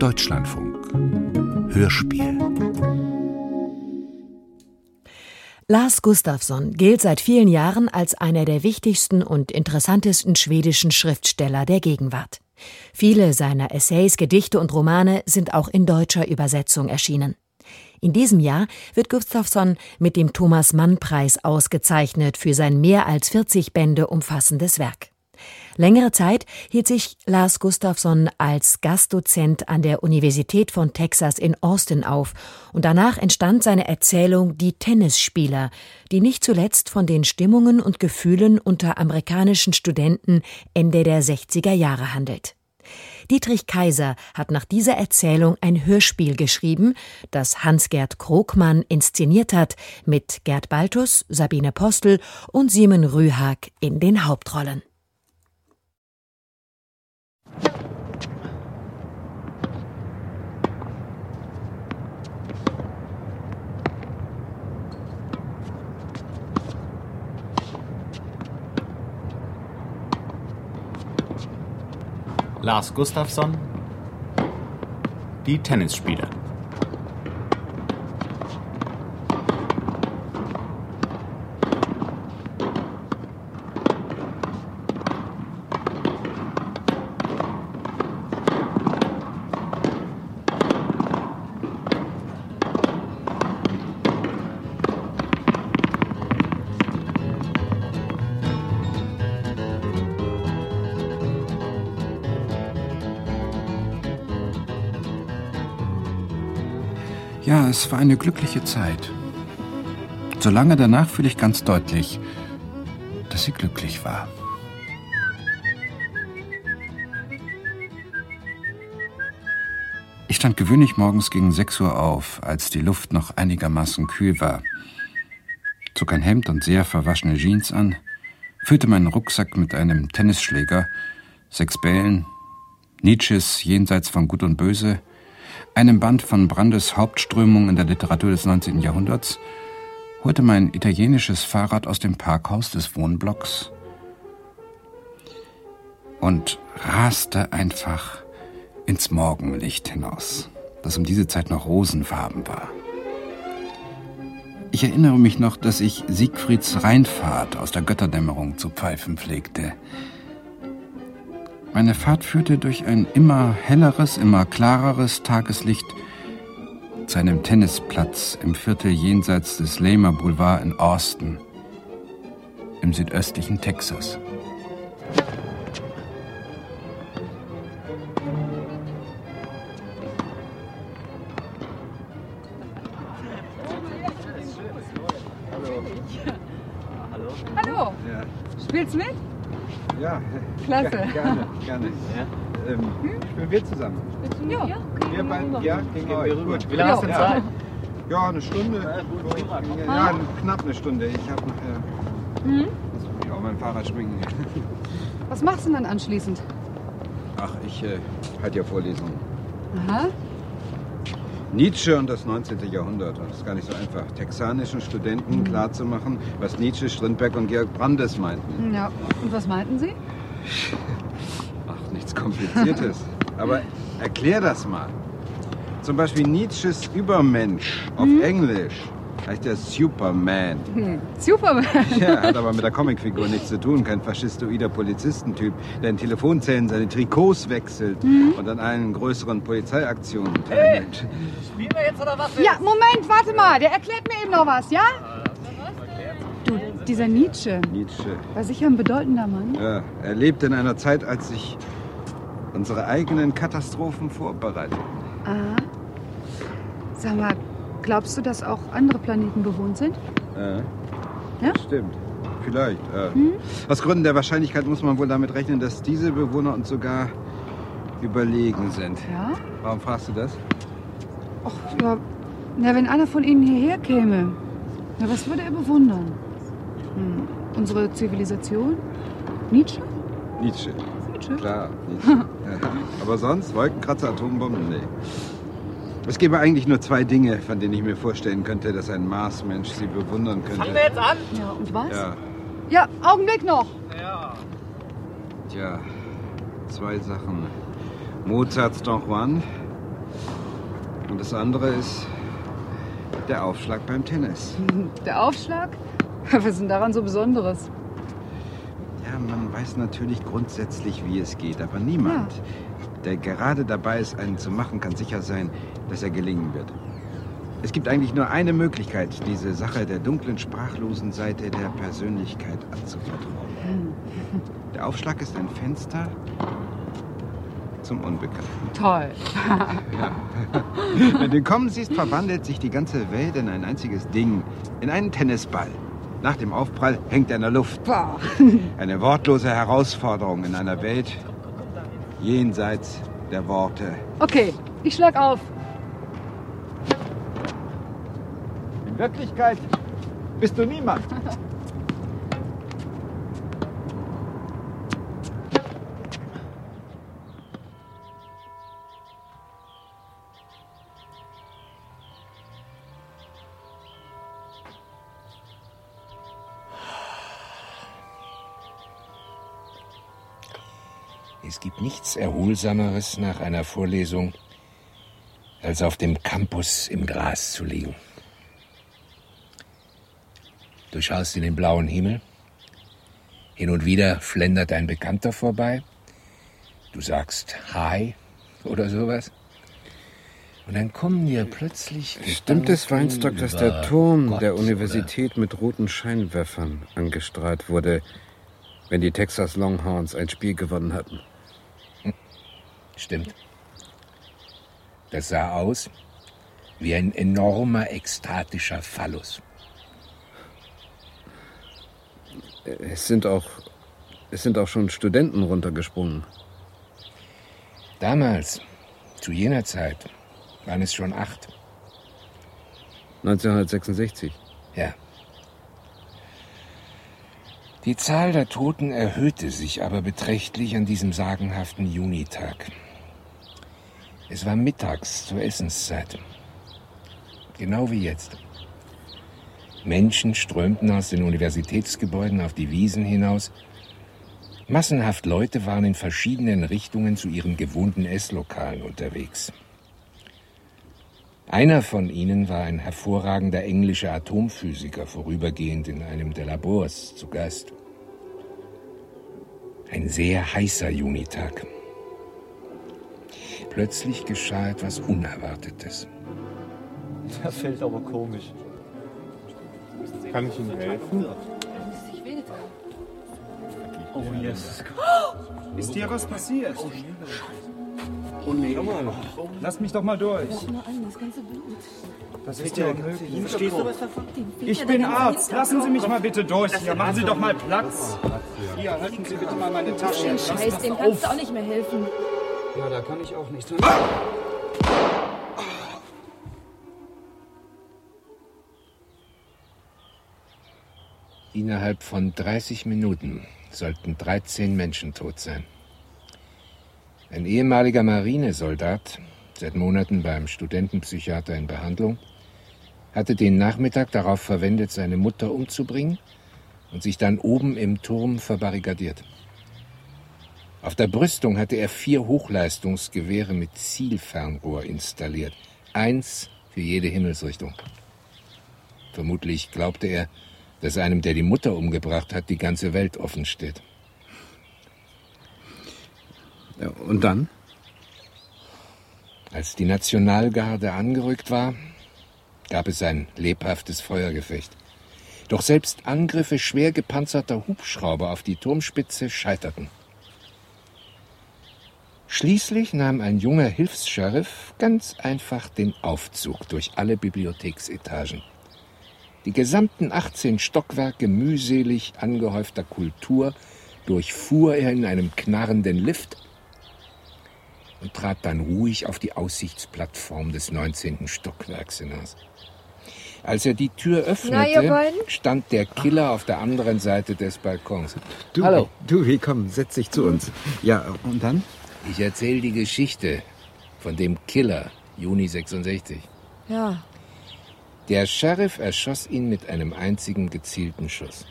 Deutschlandfunk Hörspiel. Lars Gustafsson gilt seit vielen Jahren als einer der wichtigsten und interessantesten schwedischen Schriftsteller der Gegenwart. Viele seiner Essays, Gedichte und Romane sind auch in deutscher Übersetzung erschienen. In diesem Jahr wird Gustafsson mit dem Thomas-Mann-Preis ausgezeichnet für sein mehr als 40 Bände umfassendes Werk. Längere Zeit hielt sich Lars Gustafsson als Gastdozent an der Universität von Texas in Austin auf und danach entstand seine Erzählung Die Tennisspieler, die nicht zuletzt von den Stimmungen und Gefühlen unter amerikanischen Studenten Ende der 60er Jahre handelt. Dietrich Kaiser hat nach dieser Erzählung ein Hörspiel geschrieben, das Hans-Gert Krogmann inszeniert hat, mit Gerd Baltus, Sabine Postel und Simon Rühag in den Hauptrollen. Lars Gustafsson, Die Tennisspieler. Ja, es war eine glückliche Zeit. Solange danach fühle ich ganz deutlich, dass sie glücklich war. Ich stand gewöhnlich morgens gegen 6 Uhr auf, als die Luft noch einigermaßen kühl war, zog ein Hemd und sehr verwaschene Jeans an, füllte meinen Rucksack mit einem Tennisschläger, 6 Bällen, Nietzsches Jenseits von Gut und Böse, einem Band von Brandes Hauptströmung in der Literatur des 19. Jahrhunderts, holte mein italienisches Fahrrad aus dem Parkhaus des Wohnblocks und raste einfach ins Morgenlicht hinaus, das um diese Zeit noch rosenfarben war. Ich erinnere mich noch, dass ich Siegfrieds Rheinfahrt aus der Götterdämmerung zu pfeifen pflegte. Meine Fahrt führte durch ein immer helleres, immer klareres Tageslicht zu einem Tennisplatz im Viertel jenseits des Lamer Boulevard in Austin, im südöstlichen Texas. Hallo. Ja. Spielst mit? Ja, klasse. Gerne. Ja? Spielen wir zusammen? Ja. Wir beiden, ja, gehen wir rüber. Gut. Wie lange hast du denn Zeit? Ja, eine Stunde. Ja, knapp eine Stunde. Ich habe nachher muss mich auch mein Fahrrad schwingen. Was machst du denn dann anschließend? Ach, ich halte ja Vorlesungen. Aha. Nietzsche und das 19. Jahrhundert. Das ist gar nicht so einfach. Texanischen Studenten klarzumachen, was Nietzsche, Strindberg und Georg Brandes meinten. Ja, und was meinten sie? Ach, nichts Kompliziertes. Aber erklär das mal. Zum Beispiel Nietzsches Übermensch auf Englisch heißt der Superman. Superman. Ja, hat aber mit der Comicfigur nichts zu tun. Kein faschistoider Polizistentyp, der in Telefonzellen seine Trikots wechselt und an allen größeren Polizeiaktionen teilnimmt. Spielen wir jetzt oder was? Ja, Moment, warte mal. Der erklärt mir eben noch was, ja? Du, dieser Nietzsche. War sicher ein bedeutender Mann. Ja, er lebte in einer Zeit, als sich unsere eigenen Katastrophen vorbereiteten. Aha. Sag mal, glaubst du, dass auch andere Planeten bewohnt sind? Ja? Stimmt. Vielleicht. Aus Gründen der Wahrscheinlichkeit muss man wohl damit rechnen, dass diese Bewohner uns sogar überlegen sind. Ja? Warum fragst du das? Ach, ja. Na, wenn einer von ihnen hierher käme, na, was würde er bewundern? Unsere Zivilisation? Nietzsche? Nietzsche. Nietzsche? Klar, Nietzsche. Ja. Aber sonst, Wolkenkratzer, Atombomben, nee. Es gäbe eigentlich nur 2 Dinge, von denen ich mir vorstellen könnte, dass ein Marsmensch sie bewundern könnte. Fangen wir jetzt an? Ja, und was? Ja, Ja, Augenblick noch. Ja. tja, 2 Sachen. Mozarts Don Juan Und das andere ist der Aufschlag beim Tennis. Der Aufschlag? Was ist denn daran so Besonderes? Ja, man weiß natürlich grundsätzlich, wie es geht, aber niemand, der gerade dabei ist, einen zu machen, kann sicher sein, dass er gelingen wird. Es gibt eigentlich nur eine Möglichkeit, diese Sache der dunklen, sprachlosen Seite der Persönlichkeit anzuvertrauen. Der Aufschlag ist ein Fenster zum Unbekannten. Toll. Wenn du ihn kommen siehst, verwandelt sich die ganze Welt in ein einziges Ding, in einen Tennisball. Nach dem Aufprall hängt er in der Luft. Boah. Eine wortlose Herausforderung in einer Welt jenseits der Worte. Okay, ich schlag auf. In Wirklichkeit bist du niemand. Es gibt nichts Erholsameres nach einer Vorlesung, als auf dem Campus im Gras zu liegen. Du schaust in den blauen Himmel. Hin und wieder schlendert ein Bekannter vorbei. Du sagst Hi oder sowas. Und dann kommen dir plötzlich... Stimmt es, Weinstock, dass der Turm Gott der Universität mit roten Scheinwerfern angestrahlt wurde, wenn die Texas Longhorns ein Spiel gewonnen hatten? Stimmt. Das sah aus wie ein enormer, ekstatischer Phallus. Es sind auch schon Studenten runtergesprungen. Damals, zu jener Zeit, waren es schon 8. 1966. Ja. Die Zahl der Toten erhöhte sich aber beträchtlich an diesem sagenhaften Junitag. Es war mittags zur Essenszeit. Genau wie jetzt. Menschen strömten aus den Universitätsgebäuden auf die Wiesen hinaus. Massenhaft Leute waren in verschiedenen Richtungen zu ihren gewohnten Esslokalen unterwegs. Einer von ihnen war ein hervorragender englischer Atomphysiker, vorübergehend in einem der Labors zu Gast. Ein sehr heißer Junitag. Plötzlich geschah etwas Unerwartetes. Das fällt aber komisch. Kann ich Ihnen helfen? Oh, yes. Ist dir was passiert? Oh nee. Lass mich doch mal durch. Das ist ja unmöglich. Verstehst du was davon? Ich bin Arzt. Lassen Sie mich mal bitte durch. Ja, machen Sie doch mal Platz. Hier, halten Sie bitte mal meine Tasche. Den Scheiß, dem kannst du auch nicht mehr helfen. Ja, da kann ich auch nichts. Innerhalb von 30 Minuten sollten 13 Menschen tot sein. Ein ehemaliger Marinesoldat, seit Monaten beim Studentenpsychiater in Behandlung, hatte den Nachmittag darauf verwendet, seine Mutter umzubringen und sich dann oben im Turm verbarrikadiert. Auf der Brüstung hatte er 4 Hochleistungsgewehre mit Zielfernrohr installiert. 1 für jede Himmelsrichtung. Vermutlich glaubte er, dass einem, der die Mutter umgebracht hat, die ganze Welt offen steht. Ja, und dann? Als die Nationalgarde angerückt war, gab es ein lebhaftes Feuergefecht. Doch selbst Angriffe schwer gepanzerter Hubschrauber auf die Turmspitze scheiterten. Schließlich nahm ein junger Hilfs-Sheriff ganz einfach den Aufzug durch alle Bibliotheksetagen. Die gesamten 18 Stockwerke mühselig angehäufter Kultur durchfuhr er in einem knarrenden Lift und trat dann ruhig auf die Aussichtsplattform des 19. Stockwerks hinaus. Als er die Tür öffnete, stand der Killer auf der anderen Seite des Balkons. Hallo. Dewey, komm, setz dich zu uns. Ja, und dann? Ich erzähle die Geschichte von dem Killer, Juni 66. Ja. Der Sheriff erschoss ihn mit einem einzigen gezielten Schuss.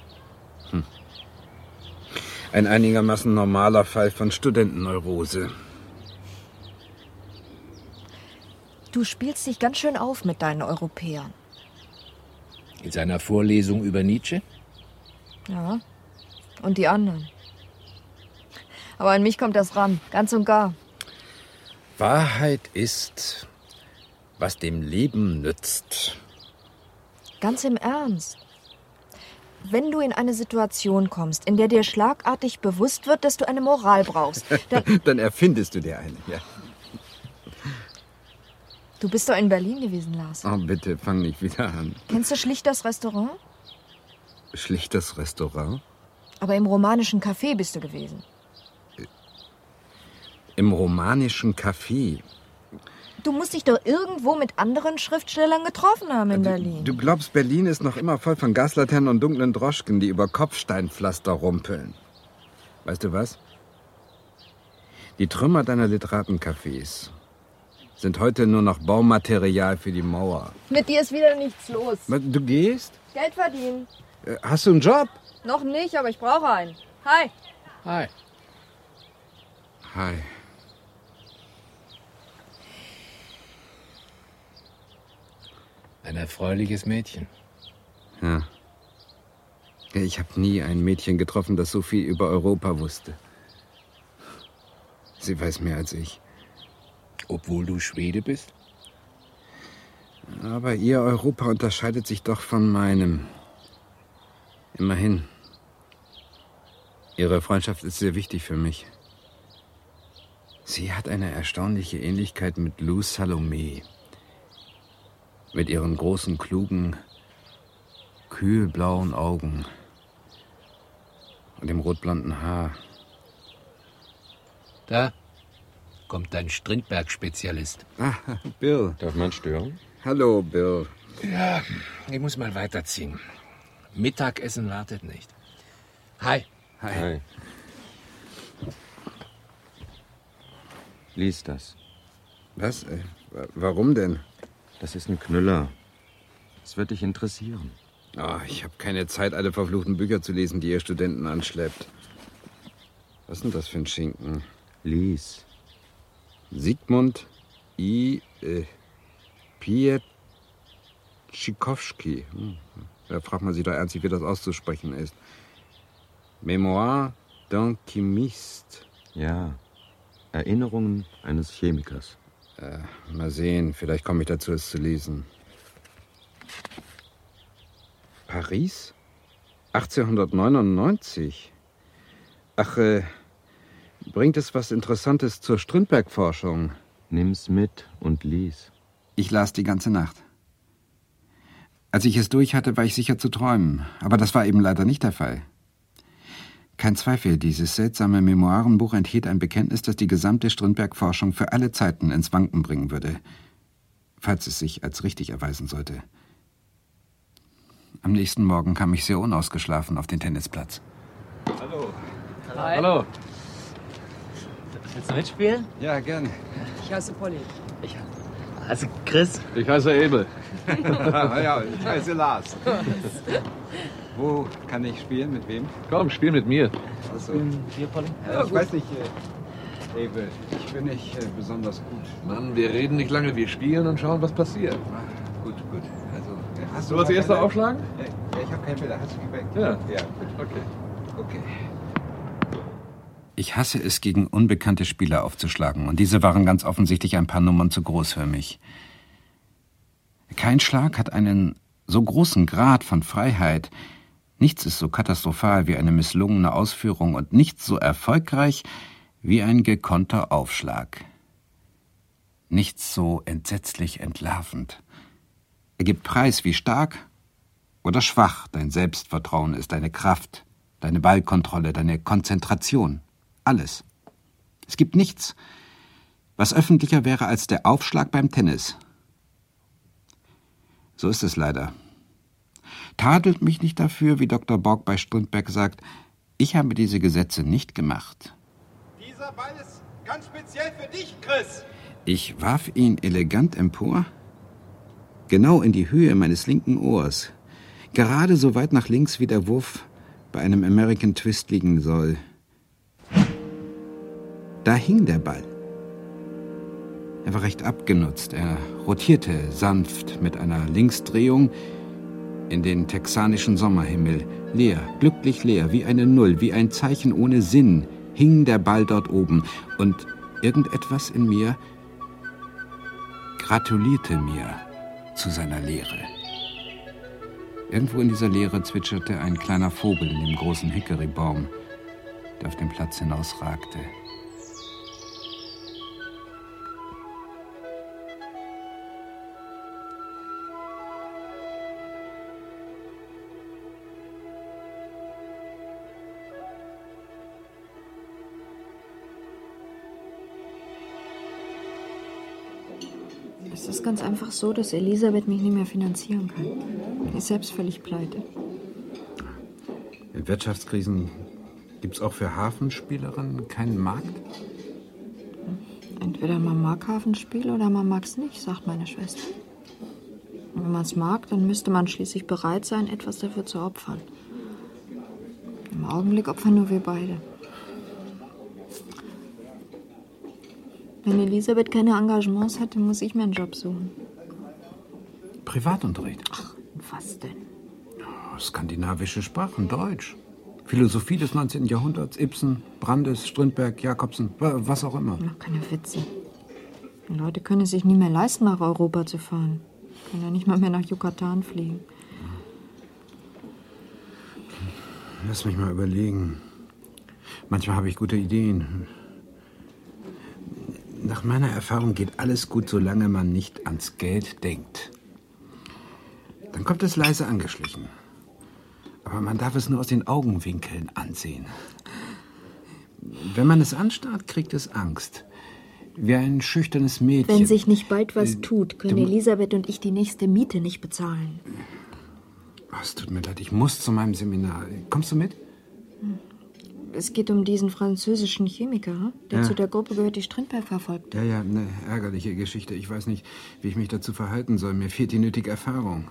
Ein einigermaßen normaler Fall von Studentenneurose. Du spielst dich ganz schön auf mit deinen Europäern. In seiner Vorlesung über Nietzsche? Ja, und die anderen. Aber an mich kommt das ran, ganz und gar. Wahrheit ist, was dem Leben nützt. Ganz im Ernst. Wenn du in eine Situation kommst, in der dir schlagartig bewusst wird, dass du eine Moral brauchst, dann erfindest du dir eine, ja. Du bist doch in Berlin gewesen, Lars. Oh, bitte, fang nicht wieder an. Kennst du Schlichters Restaurant? Schlichters Restaurant? Aber im romanischen Café bist du gewesen. Im romanischen Café? Du musst dich doch irgendwo mit anderen Schriftstellern getroffen haben in Berlin. Du glaubst, Berlin ist noch immer voll von Gaslaternen und dunklen Droschken, die über Kopfsteinpflaster rumpeln. Weißt du was? Die Trümmer deiner Literatencafés sind heute nur noch Baumaterial für die Mauer. Mit dir ist wieder nichts los. Du gehst? Geld verdienen. Hast du einen Job? Noch nicht, aber ich brauche einen. Hi. Hi. Hi. Ein erfreuliches Mädchen. Ja. Ich habe nie ein Mädchen getroffen, das so viel über Europa wusste. Sie weiß mehr als ich. Obwohl du Schwede bist? Aber ihr Europa unterscheidet sich doch von meinem. Immerhin. Ihre Freundschaft ist sehr wichtig für mich. Sie hat eine erstaunliche Ähnlichkeit mit Lou Salome. Mit ihren großen, klugen, kühlblauen Augen und dem rotblonden Haar. Da kommt dein Strindberg-Spezialist. Ah, Bill. Darf man stören? Hallo, Bill. Ja, ich muss mal weiterziehen. Mittagessen wartet nicht. Hi. Hi. Lies das. Was? Warum denn? Das ist ein Knüller. Es wird dich interessieren. Oh, ich habe keine Zeit, alle verfluchten Bücher zu lesen, die ihr Studenten anschleppt. Was ist denn das für ein Schinken? Lies. Sigmund Pietschikowski. Da fragt man sich doch ernstlich, wie das auszusprechen ist. Memoire d'un chimiste. Ja. Erinnerungen eines Chemikers. Mal sehen, vielleicht komme ich dazu, es zu lesen. Paris? 1899? Ach, bringt es was Interessantes zur Strindberg-Forschung? Nimm's mit und lies. Ich las die ganze Nacht. Als ich es durch hatte, war ich sicher zu träumen. Aber das war eben leider nicht der Fall. Kein Zweifel, dieses seltsame Memoirenbuch enthielt ein Bekenntnis, das die gesamte Strindberg-Forschung für alle Zeiten ins Wanken bringen würde, falls es sich als richtig erweisen sollte. Am nächsten Morgen kam ich sehr unausgeschlafen auf den Tennisplatz. Hallo. Hi. Hallo. Willst du mitspielen? Ja, gerne. Ich heiße Polly. Ich heiße Chris. Ich heiße Ebel. Ja, ich heiße Lars. Wo kann ich spielen? Mit wem? Komm, spiel mit mir. Achso. Hier, Polly? Ich weiß nicht, Ebel, ich bin nicht besonders gut. Mann, wir reden nicht lange, wir spielen und schauen, was passiert. Gut. Also, hast Du als erster aufschlagen? Ja, ich habe keinen Bilder. Hast du die weg? Ja. Ja, gut. Okay. Ich hasse es, gegen unbekannte Spieler aufzuschlagen, und diese waren ganz offensichtlich ein paar Nummern zu groß für mich. Kein Schlag hat einen so großen Grad von Freiheit. Nichts ist so katastrophal wie eine misslungene Ausführung und nichts so erfolgreich wie ein gekonnter Aufschlag. Nichts so entsetzlich entlarvend. Er gibt preis, wie stark oder schwach dein Selbstvertrauen ist, deine Kraft, deine Ballkontrolle, deine Konzentration. Alles. Es gibt nichts, was öffentlicher wäre als der Aufschlag beim Tennis. So ist es leider. Tadelt mich nicht dafür, wie Dr. Borg bei Strindberg sagt, ich habe diese Gesetze nicht gemacht. Dieser Ball ist ganz speziell für dich, Chris. Ich warf ihn elegant empor, genau in die Höhe meines linken Ohrs, gerade so weit nach links, wie der Wurf bei einem American Twist liegen soll. Da hing der Ball. Er war recht abgenutzt. Er rotierte sanft mit einer Linksdrehung in den texanischen Sommerhimmel. Leer, glücklich leer, wie eine Null, wie ein Zeichen ohne Sinn, hing der Ball dort oben. Und irgendetwas in mir gratulierte mir zu seiner Leere. Irgendwo in dieser Leere zwitscherte ein kleiner Vogel in dem großen Hickorybaum, der auf den Platz hinausragte. Es ist ganz einfach so, dass Elisabeth mich nicht mehr finanzieren kann. Die ist selbst völlig pleite. In Wirtschaftskrisen gibt es auch für Hafenspielerinnen keinen Markt? Entweder man mag Hafenspiel oder man mag es nicht, sagt meine Schwester. Und wenn man es mag, dann müsste man schließlich bereit sein, etwas dafür zu opfern. Im Augenblick opfern nur wir beide. Wenn Elisabeth keine Engagements hat, dann muss ich mir einen Job suchen. Privatunterricht? Ach, was denn? Skandinavische Sprachen, Deutsch. Philosophie des 19. Jahrhunderts, Ibsen, Brandes, Strindberg, Jakobsen, was auch immer. Ach, keine Witze. Die Leute können es sich nie mehr leisten, nach Europa zu fahren. Können ja nicht mal mehr nach Yucatan fliegen. Lass mich mal überlegen. Manchmal habe ich gute Ideen. Nach meiner Erfahrung geht alles gut, solange man nicht ans Geld denkt. Dann kommt es leise angeschlichen. Aber man darf es nur aus den Augenwinkeln ansehen. Wenn man es anstarrt, kriegt es Angst. Wie ein schüchternes Mädchen. Wenn sich nicht bald was tut, können Elisabeth und ich die nächste Miete nicht bezahlen. Oh, es tut mir leid, ich muss zu meinem Seminar. Kommst du mit? Es geht um diesen französischen Chemiker, der zu der Gruppe gehört, die Strindberg verfolgt. Ja, eine ärgerliche Geschichte. Ich weiß nicht, wie ich mich dazu verhalten soll. Mir fehlt die nötige Erfahrung.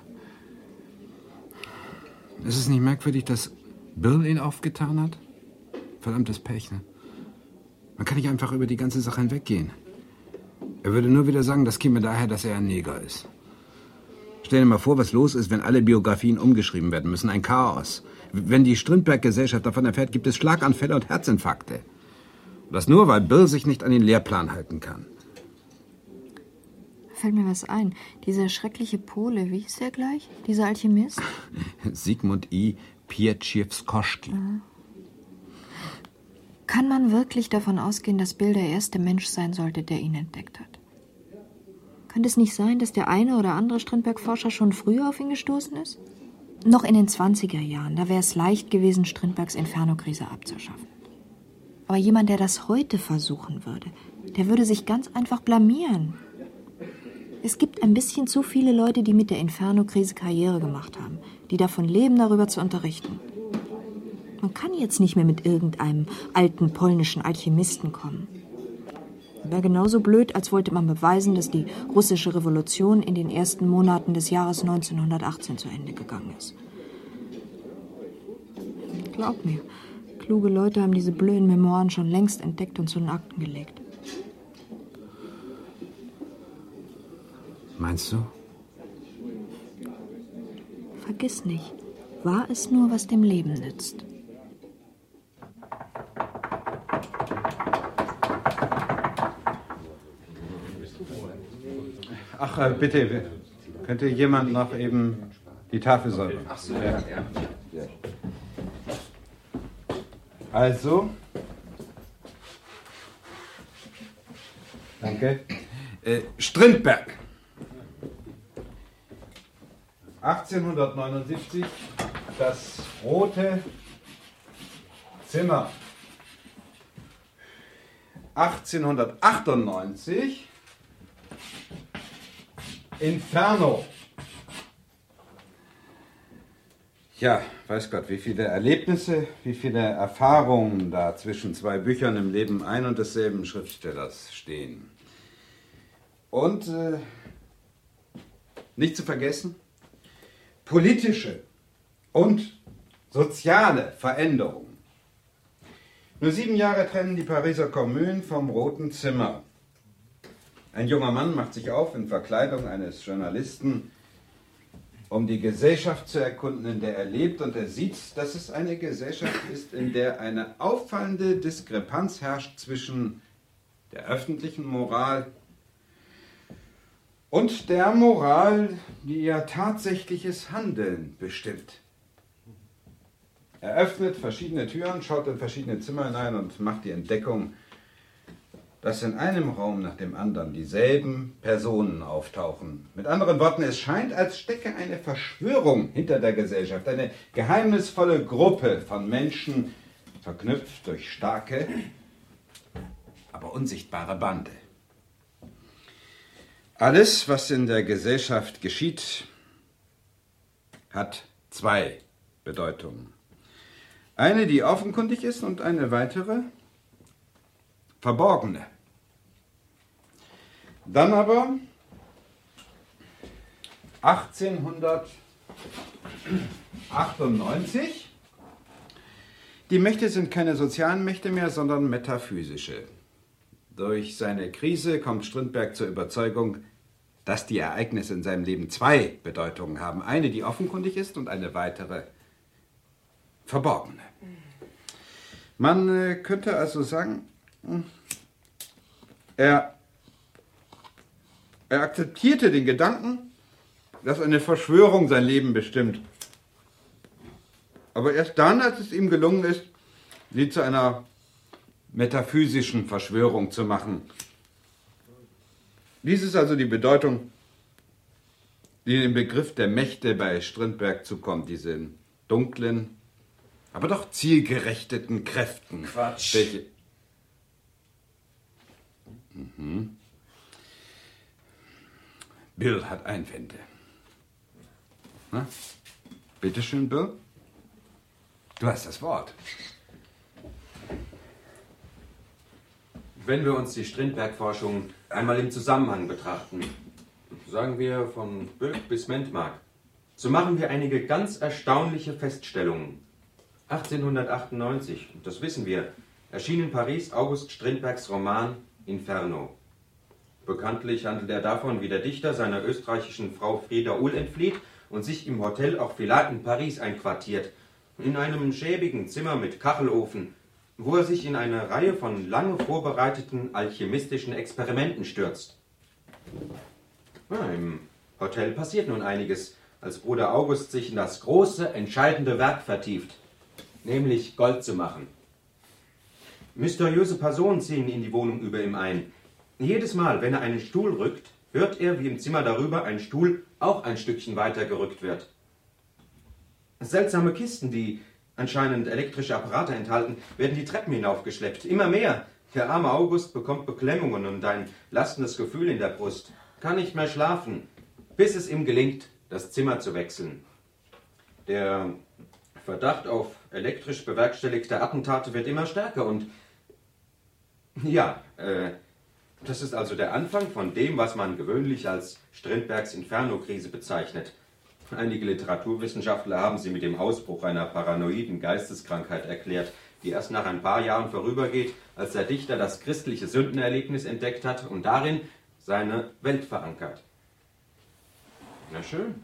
Ist es nicht merkwürdig, dass Bill ihn aufgetan hat? Verdammtes Pech, ne? Man kann nicht einfach über die ganze Sache hinweggehen. Er würde nur wieder sagen, das käme daher, dass er ein Neger ist. Stell dir mal vor, was los ist, wenn alle Biografien umgeschrieben werden müssen. Ein Chaos. Wenn die Strindberg-Gesellschaft davon erfährt, gibt es Schlaganfälle und Herzinfarkte. Und das nur, weil Bill sich nicht an den Lehrplan halten kann. Fällt mir was ein. Dieser schreckliche Pole, wie hieß der gleich? Dieser Alchemist? Sigmund I. Pietschewskoschki. Kann man wirklich davon ausgehen, dass Bill der erste Mensch sein sollte, der ihn entdeckt hat? Könnte es nicht sein, dass der eine oder andere Strindberg-Forscher schon früher auf ihn gestoßen ist? Noch in den 20er Jahren, da wäre es leicht gewesen, Strindbergs Inferno-Krise abzuschaffen. Aber jemand, der das heute versuchen würde, der würde sich ganz einfach blamieren. Es gibt ein bisschen zu viele Leute, die mit der Inferno-Krise Karriere gemacht haben, die davon leben, darüber zu unterrichten. Man kann jetzt nicht mehr mit irgendeinem alten polnischen Alchemisten kommen. Wäre genauso blöd, als wollte man beweisen, dass die russische Revolution in den ersten Monaten des Jahres 1918 zu Ende gegangen ist. Glaub mir, kluge Leute haben diese blöden Memoiren schon längst entdeckt und zu den Akten gelegt. Meinst du? Vergiss nicht, war es nur, was dem Leben nützt. Ach, bitte, könnte jemand noch eben die Tafel säubern? Ach so, ja. Also. Danke. Strindberg. 1879, das rote Zimmer. 1898, Inferno. Ja, weiß Gott, wie viele Erlebnisse, wie viele Erfahrungen da zwischen zwei Büchern im Leben ein und desselben Schriftstellers stehen. Und nicht zu vergessen, politische und soziale Veränderungen. Nur 7 Jahre trennen die Pariser Kommune vom Roten Zimmer. Ein junger Mann macht sich auf in Verkleidung eines Journalisten, um die Gesellschaft zu erkunden, in der er lebt. Und er sieht, dass es eine Gesellschaft ist, in der eine auffallende Diskrepanz herrscht zwischen der öffentlichen Moral und der Moral, die ihr tatsächliches Handeln bestimmt. Er öffnet verschiedene Türen, schaut in verschiedene Zimmer hinein und macht die Entdeckung, dass in einem Raum nach dem anderen dieselben Personen auftauchen. Mit anderen Worten, es scheint, als stecke eine Verschwörung hinter der Gesellschaft, eine geheimnisvolle Gruppe von Menschen, verknüpft durch starke, aber unsichtbare Bande. Alles, was in der Gesellschaft geschieht, hat zwei Bedeutungen. Eine, die offenkundig ist, und eine weitere, verborgene. Dann aber 1898. Die Mächte sind keine sozialen Mächte mehr, sondern metaphysische. Durch seine Krise kommt Strindberg zur Überzeugung, dass die Ereignisse in seinem Leben zwei Bedeutungen haben. Eine, die offenkundig ist, und eine weitere, verborgene. Man könnte also sagen, er akzeptierte den Gedanken, dass eine Verschwörung sein Leben bestimmt. Aber erst dann, als es ihm gelungen ist, sie zu einer metaphysischen Verschwörung zu machen. Dies ist also die Bedeutung, die dem Begriff der Mächte bei Strindberg zukommt, diese dunklen, aber doch zielgerichteten Kräften. Quatsch. Welche... Bill hat Einwände. Na? Bitte schön, Bill. Du hast das Wort. Wenn wir uns die Strindberg-Forschung einmal im Zusammenhang betrachten, sagen wir von Böck bis Mentmark, so machen wir einige ganz erstaunliche Feststellungen. 1898, das wissen wir, erschien in Paris August Strindbergs Roman Inferno. Bekanntlich handelt er davon, wie der Dichter seiner österreichischen Frau Frieda Uhl entflieht und sich im Hotel Orphelat in Paris einquartiert, in einem schäbigen Zimmer mit Kachelofen, wo er sich in eine Reihe von lange vorbereiteten alchemistischen Experimenten stürzt. Ja, im Hotel passiert nun einiges, als Bruder August sich in das große, entscheidende Werk vertieft, nämlich Gold zu machen. Mysteriöse Personen ziehen in die Wohnung über ihm ein. Jedes Mal, wenn er einen Stuhl rückt, hört er, wie im Zimmer darüber ein Stuhl auch ein Stückchen weiter gerückt wird. Seltsame Kisten, die anscheinend elektrische Apparate enthalten, werden die Treppen hinaufgeschleppt. Immer mehr. Der arme August bekommt Beklemmungen und ein lastendes Gefühl in der Brust. Kann nicht mehr schlafen, bis es ihm gelingt, das Zimmer zu wechseln. Der Verdacht auf elektrisch bewerkstelligte Attentate wird immer stärker und... Ja, das ist also der Anfang von dem, was man gewöhnlich als Strindbergs Inferno-Krise bezeichnet. Einige Literaturwissenschaftler haben sie mit dem Ausbruch einer paranoiden Geisteskrankheit erklärt, die erst nach ein paar Jahren vorübergeht, als der Dichter das christliche Sündenerlebnis entdeckt hat und darin seine Welt verankert. Na schön.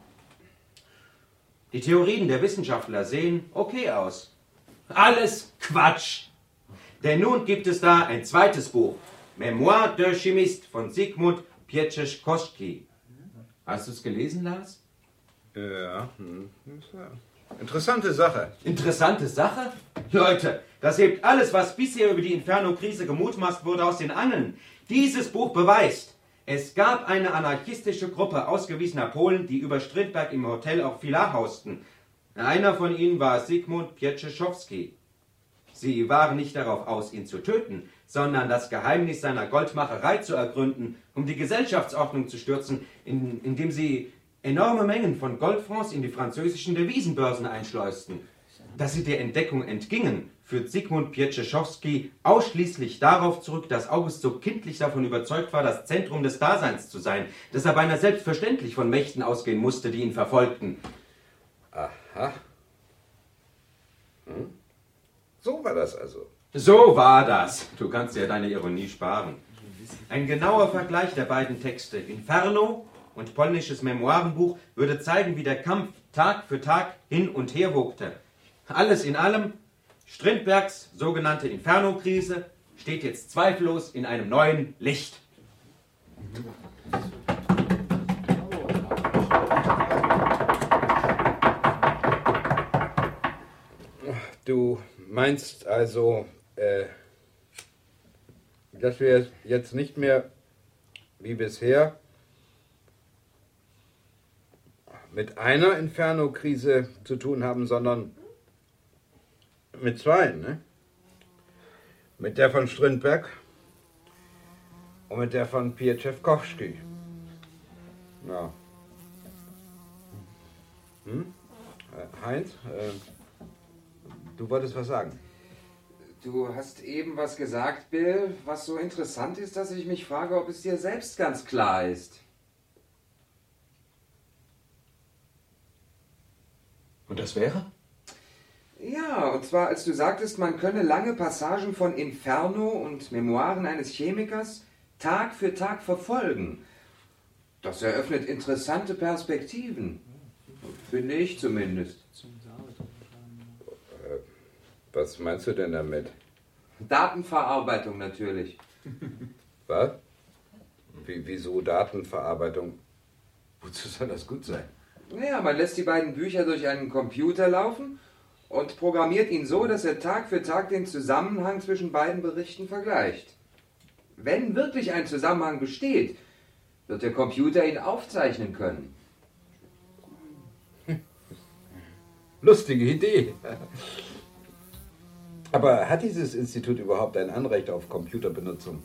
Die Theorien der Wissenschaftler sehen okay aus. Alles Quatsch! Denn nun gibt es da ein zweites Buch, Memoires d'un Chimiste von Zygmunt Pieczekowski. Hast du es gelesen, Lars? Ja, interessante Sache. Interessante Sache? Leute, das hebt alles, was bisher über die Inferno-Krise gemutmaßt wurde, aus den Angeln. Dieses Buch beweist, es gab eine anarchistische Gruppe ausgewiesener Polen, die über Strindberg im Hotel Orphelat hausten. Einer von ihnen war Zygmunt Pieczekowski. Sie waren nicht darauf aus, ihn zu töten, sondern das Geheimnis seiner Goldmacherei zu ergründen, um die Gesellschaftsordnung zu stürzen, indem sie enorme Mengen von Goldfonds in die französischen Devisenbörsen einschleusten. Dass sie der Entdeckung entgingen, führt Zygmunt Pieczekowski ausschließlich darauf zurück, dass August so kindlich davon überzeugt war, das Zentrum des Daseins zu sein, dass er beinahe selbstverständlich von Mächten ausgehen musste, die ihn verfolgten. Aha. So war das also. So war das. Du kannst dir deine Ironie sparen. Ein genauer Vergleich der beiden Texte, Inferno und polnisches Memoirenbuch, würde zeigen, wie der Kampf Tag für Tag hin und her wogte. Alles in allem, Strindbergs sogenannte Inferno-Krise steht jetzt zweifellos in einem neuen Licht. Du meinst also, dass wir jetzt nicht mehr wie bisher mit einer Inferno-Krise zu tun haben, sondern mit zwei, ne? Mit der von Strindberg und mit der von Piotr Tschajkowski. Ja. Heinz, du wolltest was sagen? Du hast eben was gesagt, Bill, was so interessant ist, dass ich mich frage, ob es dir selbst ganz klar ist. Und das wäre? Ja, und zwar als du sagtest, man könne lange Passagen von Inferno und Memoiren eines Chemikers Tag für Tag verfolgen. Das eröffnet interessante Perspektiven. Finde ich zumindest. Was meinst du denn damit? Datenverarbeitung natürlich. Was? Wieso Datenverarbeitung? Wozu soll das gut sein? Naja, man lässt die beiden Bücher durch einen Computer laufen und programmiert ihn so, dass er Tag für Tag den Zusammenhang zwischen beiden Berichten vergleicht. Wenn wirklich ein Zusammenhang besteht, wird der Computer ihn aufzeichnen können. Lustige Idee. Aber hat dieses Institut überhaupt ein Anrecht auf Computerbenutzung?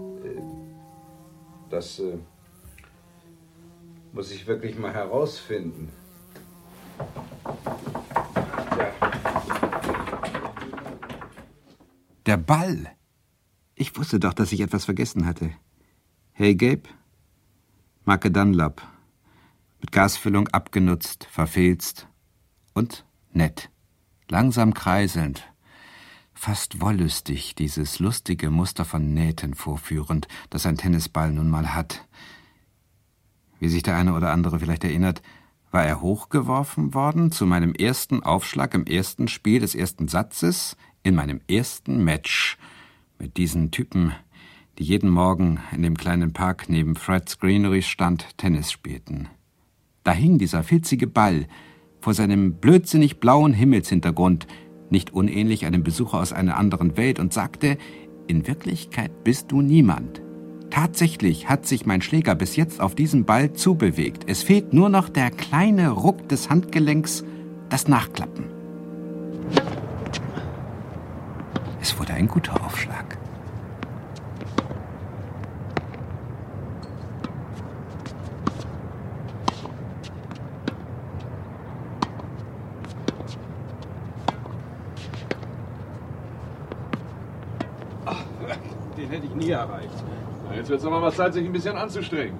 Das muss ich wirklich mal herausfinden. Ja. Der Ball! Ich wusste doch, dass ich etwas vergessen hatte. Hey Gabe? Marke Dunlop. Mit Gasfüllung abgenutzt, verfilzt und nett. Langsam kreiselnd. Fast wollüstig, dieses lustige Muster von Nähten vorführend, das ein Tennisball nun mal hat. Wie sich der eine oder andere vielleicht erinnert, war er hochgeworfen worden zu meinem ersten Aufschlag im ersten Spiel des ersten Satzes in meinem ersten Match mit diesen Typen, die jeden Morgen in dem kleinen Park neben Fred's Greenery stand, Tennis spielten. Da hing dieser filzige Ball vor seinem blödsinnig blauen Himmelshintergrund, nicht unähnlich einem Besucher aus einer anderen Welt, und sagte, in Wirklichkeit bist du niemand. Tatsächlich hat sich mein Schläger bis jetzt auf diesen Ball zubewegt. Es fehlt nur noch der kleine Ruck des Handgelenks, das Nachklappen. Es wurde ein guter Aufschlag. Den hätte ich nie erreicht. Jetzt wird es aber mal Zeit, sich ein bisschen anzustrengen.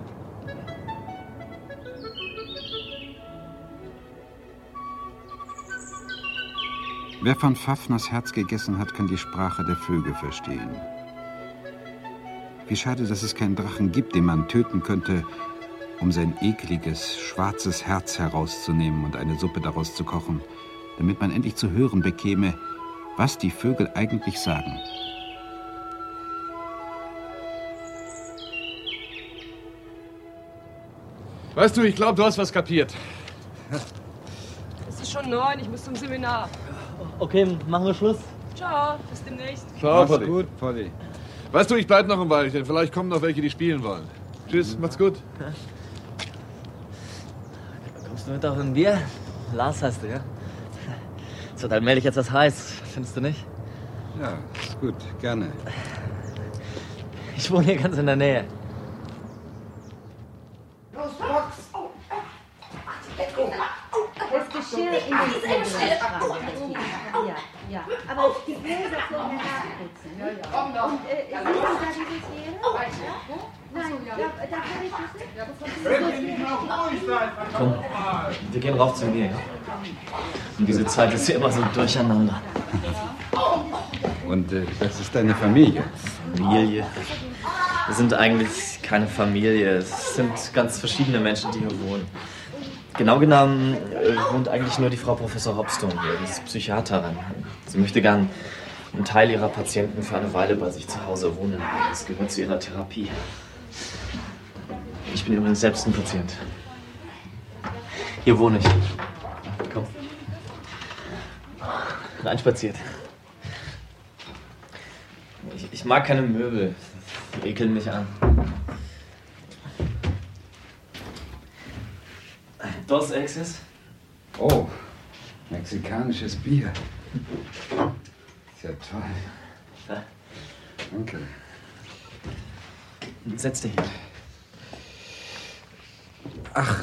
Wer von Fafners Herz gegessen hat, kann die Sprache der Vögel verstehen. Wie schade, dass es keinen Drachen gibt, den man töten könnte, um sein ekliges, schwarzes Herz herauszunehmen und eine Suppe daraus zu kochen, damit man endlich zu hören bekäme, was die Vögel eigentlich sagen. Weißt du, ich glaube, du hast was kapiert. Es ist schon 9, ich muss zum Seminar. Okay, machen wir Schluss. Ciao, bis demnächst. Ciao, Mach's gut, Polly. Weißt du, ich bleib noch ein Weilchen. Vielleicht kommen noch welche, die spielen wollen. Tschüss, macht's gut. Kommst du mit auf ein Bier? Lars heißt du, ja? So, dann melde ich jetzt was heiß. Findest du nicht? Ja, ist gut, gerne. Ich wohne hier ganz in der Nähe. Los, Box! Das Geschirr in die Schrank. Ja. Aber die Gläser vorher nachputzen. Komm doch. Und sehen Sie da dieses Leere? Nein, da kann ich das nicht. Komm, wir gehen rauf zu mir, ja? Und diese Zeit ist hier immer so durcheinander. Und das ist deine Familie? Familie. Wir sind eigentlich keine Familie. Es sind ganz verschiedene Menschen, die hier wohnen. Genau genommen wohnt eigentlich nur die Frau Professor Hopstone hier. Die ist Psychiaterin. Sie möchte gern einen Teil ihrer Patienten für eine Weile bei sich zu Hause wohnen. Das gehört zu ihrer Therapie. Ich bin übrigens selbst ein Patient. Hier wohne ich. Komm. Reinspaziert. Ich mag keine Möbel. Die ekeln mich an. Dos Exes? Oh, mexikanisches Bier. Ist ja toll. Ja. Danke. Setz dich hier. Ach,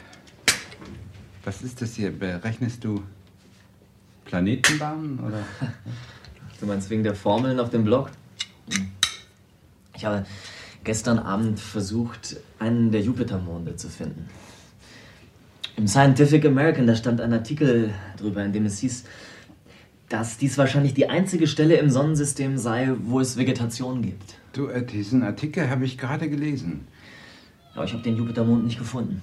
was ist das hier? Berechnest du Planetenbahnen, oder? Du meinst wegen der Formeln auf dem Blog? Ich habe gestern Abend versucht, einen der Jupitermonde zu finden. Im Scientific American, da stand ein Artikel drüber, in dem es hieß, dass dies wahrscheinlich die einzige Stelle im Sonnensystem sei, wo es Vegetation gibt. Du, diesen Artikel habe ich gerade gelesen. Aber ich habe den Jupitermond nicht gefunden.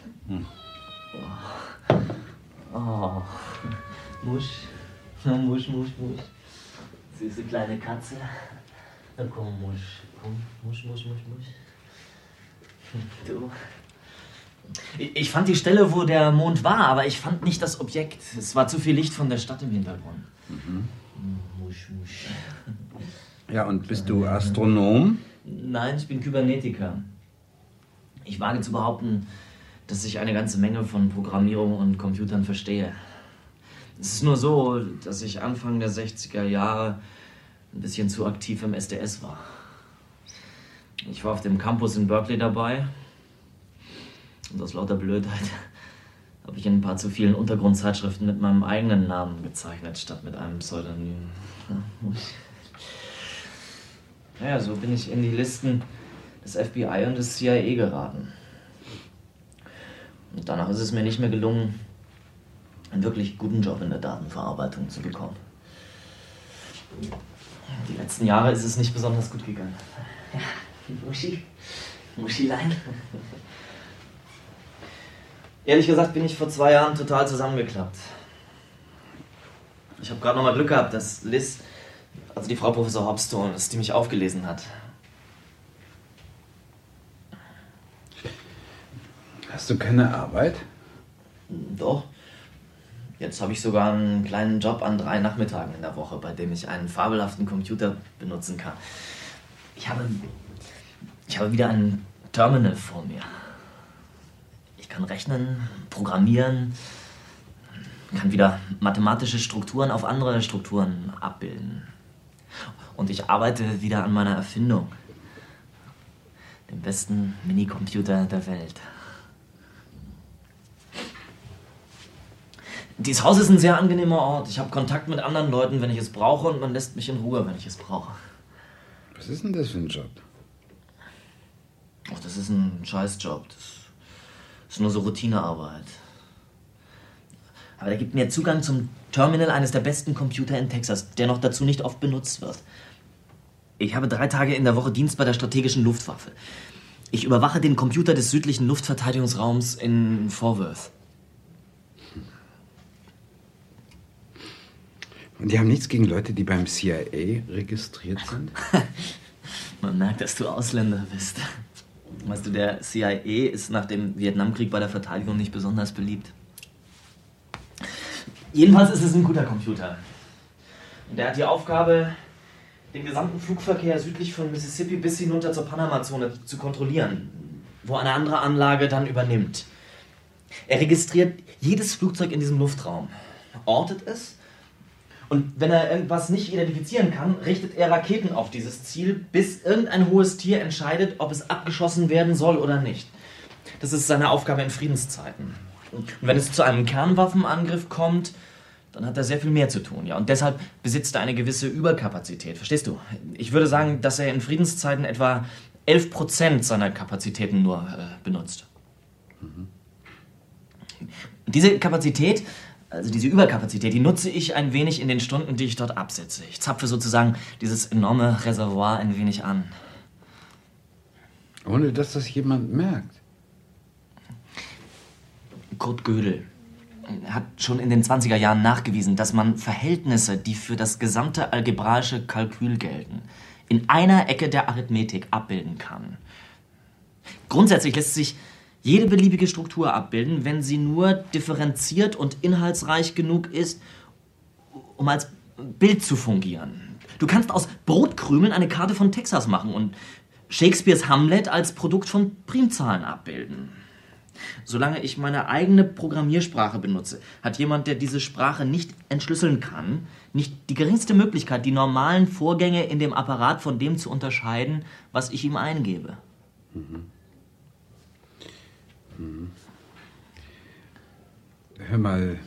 Oh. Musch. Musch, Musch, Musch. Süße kleine Katze. Na komm, Musch. Komm, Musch, Musch, Musch, Musch. Du. Ich fand die Stelle, wo der Mond war, aber ich fand nicht das Objekt. Es war zu viel Licht von der Stadt im Hintergrund. Musch, Musch. Ja, und bist du Astronom? Nein, ich bin Kybernetiker. Ich wage zu behaupten, dass ich eine ganze Menge von Programmierung und Computern verstehe. Es ist nur so, dass ich Anfang der 60er Jahre ein bisschen zu aktiv im SDS war. Ich war auf dem Campus in Berkeley dabei und aus lauter Blödheit habe ich in ein paar zu vielen Untergrundzeitschriften mit meinem eigenen Namen gezeichnet, statt mit einem Pseudonym. Naja, so bin ich in die Listen des FBI und des CIA geraten. Und danach ist es mir nicht mehr gelungen, einen wirklich guten Job in der Datenverarbeitung zu bekommen. Die letzten Jahre ist es nicht besonders gut gegangen. Ja, Muschilein. Ehrlich gesagt bin ich vor 2 Jahren total zusammengeklappt. Ich habe gerade noch mal Glück gehabt, dass Liz, also die Frau Professor Hopstone, dass die mich aufgelesen hat. Hast du keine Arbeit? Doch. Jetzt habe ich sogar einen kleinen Job an 3 Nachmittagen in der Woche, bei dem ich einen fabelhaften Computer benutzen kann. Ich habe wieder ein Terminal vor mir. Ich kann rechnen, programmieren, kann wieder mathematische Strukturen auf andere Strukturen abbilden. Und ich arbeite wieder an meiner Erfindung. Dem besten Minicomputer der Welt. Dieses Haus ist ein sehr angenehmer Ort. Ich habe Kontakt mit anderen Leuten, wenn ich es brauche, und man lässt mich in Ruhe, wenn ich es brauche. Was ist denn das für ein Job? Ach, das ist ein Scheißjob. Das ist nur so Routinearbeit. Aber der gibt mir Zugang zum Terminal eines der besten Computer in Texas, der noch dazu nicht oft benutzt wird. Ich habe 3 Tage in der Woche Dienst bei der strategischen Luftwaffe. Ich überwache den Computer des südlichen Luftverteidigungsraums in Fort Worth. Und die haben nichts gegen Leute, die beim CIA registriert sind? Man merkt, dass du Ausländer bist. Weißt du, der CIA ist nach dem Vietnamkrieg bei der Verteidigung nicht besonders beliebt. Jedenfalls ist es ein guter Computer. Und der hat die Aufgabe, den gesamten Flugverkehr südlich von Mississippi bis hinunter zur Panama-Zone zu kontrollieren, wo eine andere Anlage dann übernimmt. Er registriert jedes Flugzeug in diesem Luftraum, ortet es, und wenn er irgendwas nicht identifizieren kann, richtet er Raketen auf dieses Ziel, bis irgendein hohes Tier entscheidet, ob es abgeschossen werden soll oder nicht. Das ist seine Aufgabe in Friedenszeiten. Und wenn es zu einem Kernwaffenangriff kommt, dann hat er sehr viel mehr zu tun. Ja? Und deshalb besitzt er eine gewisse Überkapazität. Verstehst du? Ich würde sagen, dass er in Friedenszeiten etwa 11% seiner Kapazitäten nur benutzt. Diese Kapazität, also diese Überkapazität, die nutze ich ein wenig in den Stunden, die ich dort absetze. Ich zapfe sozusagen dieses enorme Reservoir ein wenig an. Ohne dass das jemand merkt. Kurt Gödel hat schon in den 20er Jahren nachgewiesen, dass man Verhältnisse, die für das gesamte algebraische Kalkül gelten, in einer Ecke der Arithmetik abbilden kann. Grundsätzlich lässt sich jede beliebige Struktur abbilden, wenn sie nur differenziert und inhaltsreich genug ist, um als Bild zu fungieren. Du kannst aus Brotkrümeln eine Karte von Texas machen und Shakespeares Hamlet als Produkt von Primzahlen abbilden. Solange ich meine eigene Programmiersprache benutze, hat jemand, der diese Sprache nicht entschlüsseln kann, nicht die geringste Möglichkeit, die normalen Vorgänge in dem Apparat von dem zu unterscheiden, was ich ihm eingebe. Hör mal,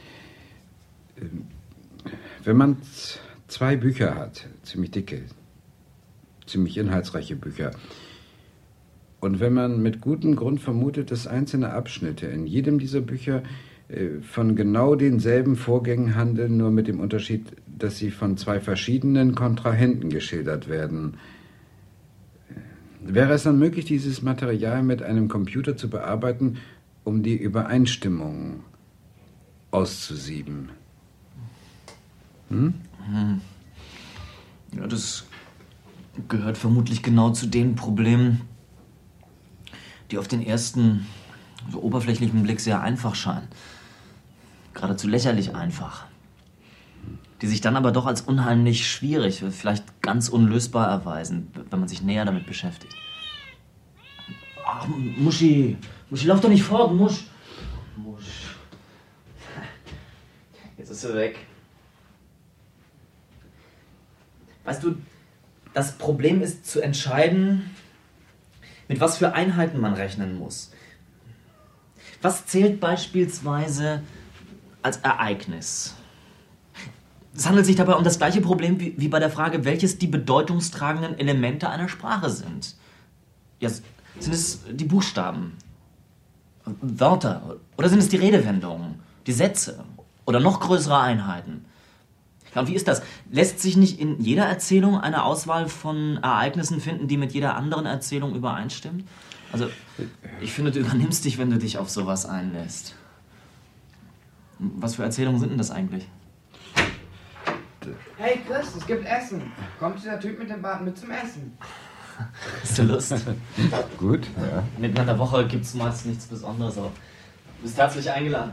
wenn man 2 Bücher hat, ziemlich dicke, ziemlich inhaltsreiche Bücher, und wenn man mit gutem Grund vermutet, dass einzelne Abschnitte in jedem dieser Bücher von genau denselben Vorgängen handeln, nur mit dem Unterschied, dass sie von 2 verschiedenen Kontrahenten geschildert werden, wäre es dann möglich, dieses Material mit einem Computer zu bearbeiten, um die Übereinstimmung auszusieben? Ja, das gehört vermutlich genau zu den Problemen, die auf den ersten, so oberflächlichen Blick sehr einfach scheinen. Geradezu lächerlich einfach. Die sich dann aber doch als unheimlich schwierig, vielleicht ganz unlösbar erweisen, wenn man sich näher damit beschäftigt. Ach, Muschi, lauf doch nicht fort, Musch. Jetzt ist sie weg. Weißt du, das Problem ist zu entscheiden, mit was für Einheiten man rechnen muss. Was zählt beispielsweise als Ereignis? Es handelt sich dabei um das gleiche Problem wie bei der Frage, welches die bedeutungstragenden Elemente einer Sprache sind. Ja, sind es die Buchstaben, Wörter oder sind es die Redewendungen, die Sätze oder noch größere Einheiten? Ja, und wie ist das? Lässt sich nicht in jeder Erzählung eine Auswahl von Ereignissen finden, die mit jeder anderen Erzählung übereinstimmt? Also, ich finde, du übernimmst dich, wenn du dich auf sowas einlässt. Was für Erzählungen sind denn das eigentlich? Hey Chris, es gibt Essen. Kommt dieser Typ mit dem Bart mit zum Essen? Hast du Lust? Gut, ja. Mitten in der Woche gibt's meist nichts Besonderes, aber du bist herzlich eingeladen.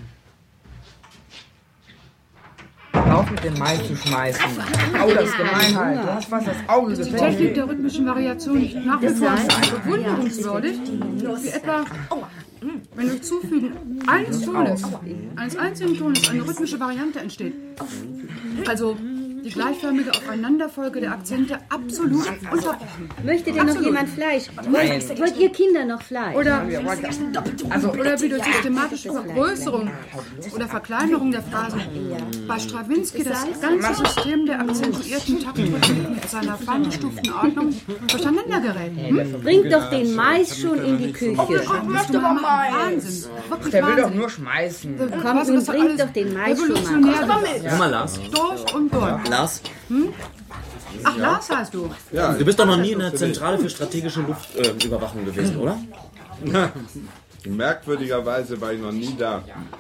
Auf mit dem Mais zu schmeißen. Au, das ist Gemeinheit. Du hast fast das Auge Ist die getroffen. Technik der rhythmischen Variation nicht nach wie vor bewunderungswürdig? Wie etwa, wenn durch Zufügen eines Tones, eines einzigen Tones, eine rhythmische Variante entsteht. Also die gleichförmige Aufeinanderfolge der Akzente absolut unterbrochen. Möchte denn noch jemand Fleisch? Wollt ihr Kinder noch Fleisch? Oder wie durch systematische Vergrößerung oder Verkleinerung der Phrasen bei Strawinsky das ganze System der akzentuierten Taktrhythmik mit seiner feingestuften Ordnung durcheinander gerät. Bringt doch den Mais schon in die Küche. Mach doch mal Wahnsinn. Der will doch nur schmeißen. Kommt und bringt doch den Mais schon mal. Hör mal, Lars. Durch und durch. Lars? Ach, Lars heißt du. Ja, du bist doch noch nie in der Zentrale für strategische Luftüberwachung gewesen, oder? Merkwürdigerweise war ich noch nie da.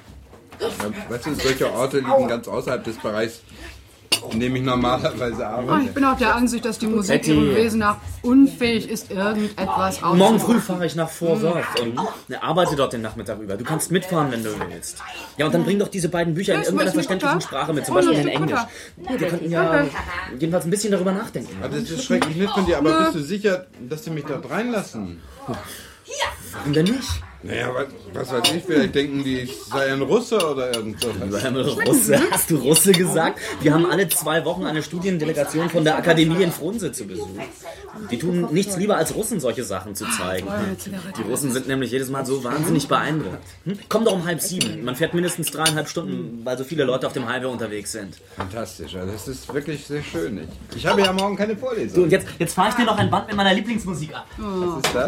Weißt du, solche Orte liegen ganz außerhalb des Bereichs, in dem ich normalerweise arbeite. Ich bin auch der Ansicht, dass die Musik ihrem Wesen nach unfähig ist, irgendetwas auszumachen. Morgen früh fahre ich nach Fort Worth und arbeite dort den Nachmittag über. Du kannst mitfahren, wenn du willst. Ja, und dann bring doch diese beiden Bücher in irgendeiner verständlichen Sprache mit, zum Beispiel in Englisch. Wir könnten ja jedenfalls ein bisschen darüber nachdenken. Aber das ist schrecklich nett von dir, aber bist du sicher, dass sie mich dort reinlassen? Warum denn nicht? Naja, was weiß ich, vielleicht denken die, ich sei ein Russe oder irgend sowas. Russe? Hast du Russe gesagt? Wir haben alle 2 Wochen eine Studiendelegation von der Akademie in Frunze zu Besuch. Die tun nichts lieber als Russen solche Sachen zu zeigen. Die Russen sind nämlich jedes Mal so wahnsinnig beeindruckt. Komm doch um 6:30. Man fährt mindestens 3,5 Stunden, weil so viele Leute auf dem Highway unterwegs sind. Fantastisch, also das ist wirklich sehr schön. Ich habe ja morgen keine Vorlesung. So, und jetzt fahre ich dir noch ein Band mit meiner Lieblingsmusik ab. Was ist das?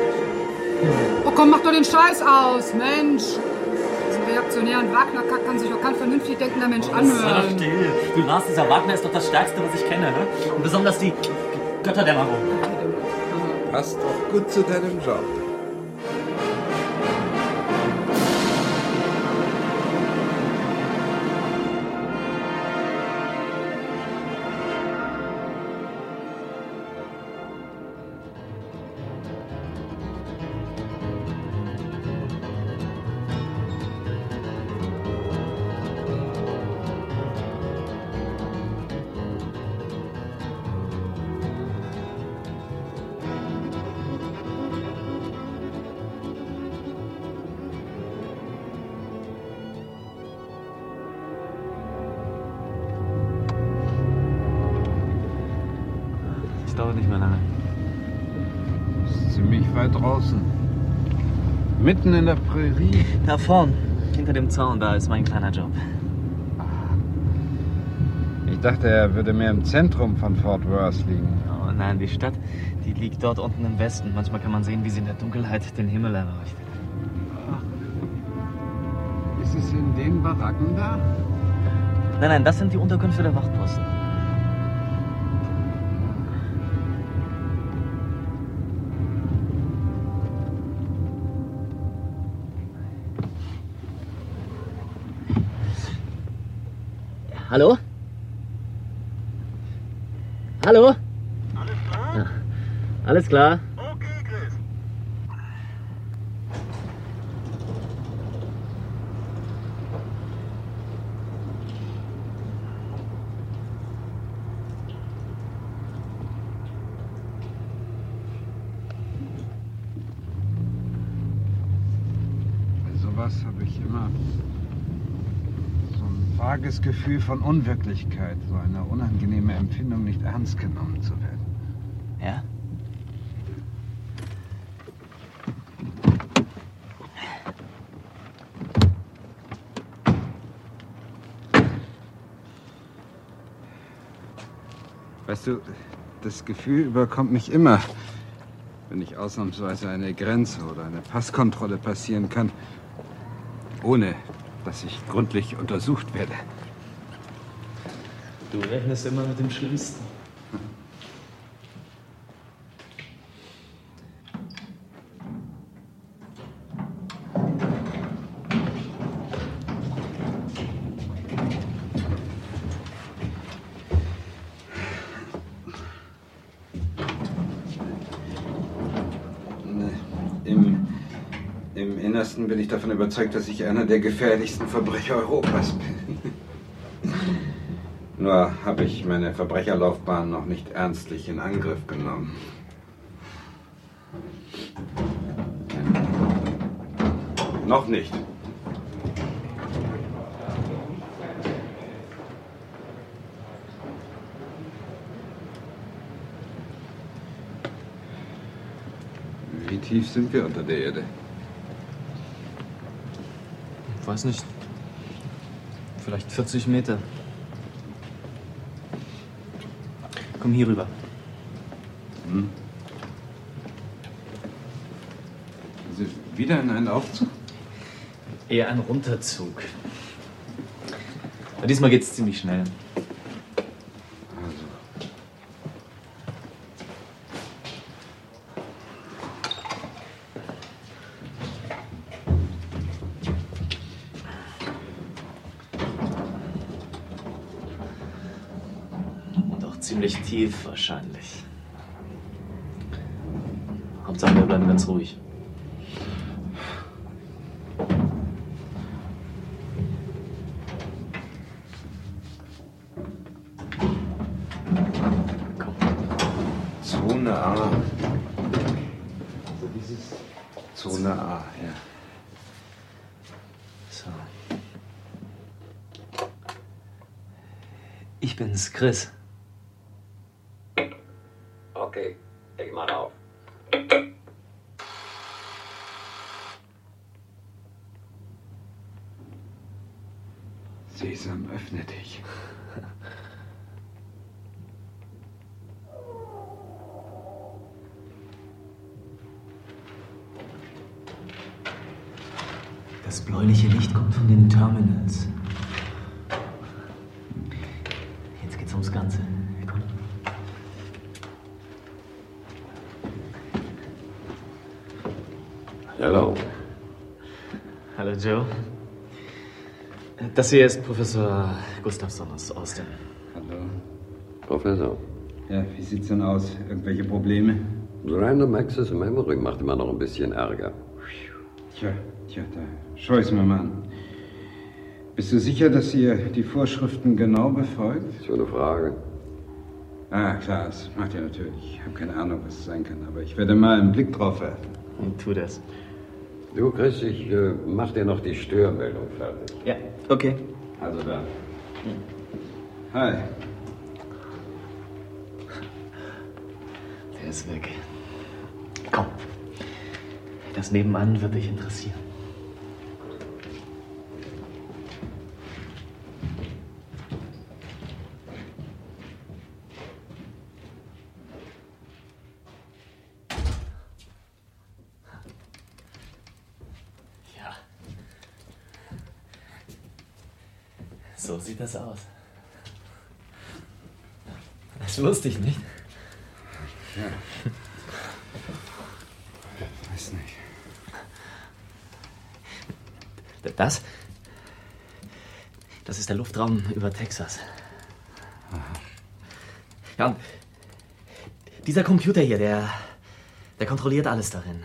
Oh komm, mach doch den Scheiß aus, Mensch! Diesen reaktionären Wagner-Kack kann sich doch kein vernünftig denkender Mensch anhören. Sei doch still. Du Lars, dieser Wagner ist doch das Stärkste, was ich kenne. Ne? Und besonders die Götterdämmerung. Passt auch gut zu deinem Job. Dauert nicht mehr lange. Ist ziemlich weit draußen. Mitten in der Prärie. Da vorn, hinter dem Zaun, da ist mein kleiner Job. Ich dachte, er würde mehr im Zentrum von Fort Worth liegen. Oh nein, die Stadt, die liegt dort unten im Westen. Manchmal kann man sehen, wie sie in der Dunkelheit den Himmel erleuchtet. Ist es in den Baracken da? Nein, das sind die Unterkünfte der Wachtposten. Hallo? Hallo? Alles klar? Ja. Alles klar. Okay, Chris. Bei sowas habe ich immer vages Gefühl von Unwirklichkeit, so eine unangenehme Empfindung, nicht ernst genommen zu werden. Ja? Weißt du, das Gefühl überkommt mich immer, wenn ich ausnahmsweise eine Grenze oder eine Passkontrolle passieren kann, ohne dass ich gründlich untersucht werde. Du rechnest immer mit dem Schlimmsten. Im Innersten bin ich davon überzeugt, dass ich einer der gefährlichsten Verbrecher Europas bin. Nur habe ich meine Verbrecherlaufbahn noch nicht ernstlich in Angriff genommen. Noch nicht. Wie tief sind wir unter der Erde? Ich weiß nicht. Vielleicht 40 Meter. Komm hier rüber. Hm. Also wieder in einen Aufzug? Eher ein Runterzug. Aber diesmal geht's ziemlich schnell. Ziemlich tief wahrscheinlich. Hauptsache wir bleiben ganz ruhig. Komm. Zone A. Also dieses Zone A, ja. So. Ich bin's, Chris. Okay, leg mal auf. Sesam, öffne dich. Das bläuliche Licht kommt von den Terminals. Jetzt geht's ums Ganze. Komm. Hallo. Hallo, Joe. Das hier ist Professor Gustafsson aus Austin. Hallo. Professor. Ja, wie sieht's denn aus? Irgendwelche Probleme? Random Access Memory macht immer noch ein bisschen Ärger. Tja, da schau ich's mir mal an. Bist du sicher, dass ihr die Vorschriften genau befolgt? So eine Frage. Ah, klar, das macht ihr natürlich. Ich habe keine Ahnung, was es sein kann, aber ich werde mal einen Blick drauf werfen. Und tu das. Du, Chris, ich mach dir noch die Störmeldung fertig. Ja, okay. Also dann. Hi. Der ist weg. Komm. Das nebenan wird dich interessieren. Ja. So sieht das aus. Das wusste ich nicht. Ja. Weiß nicht. Das ist der Luftraum über Texas. Aha. Ja, und dieser Computer hier, der kontrolliert alles darin.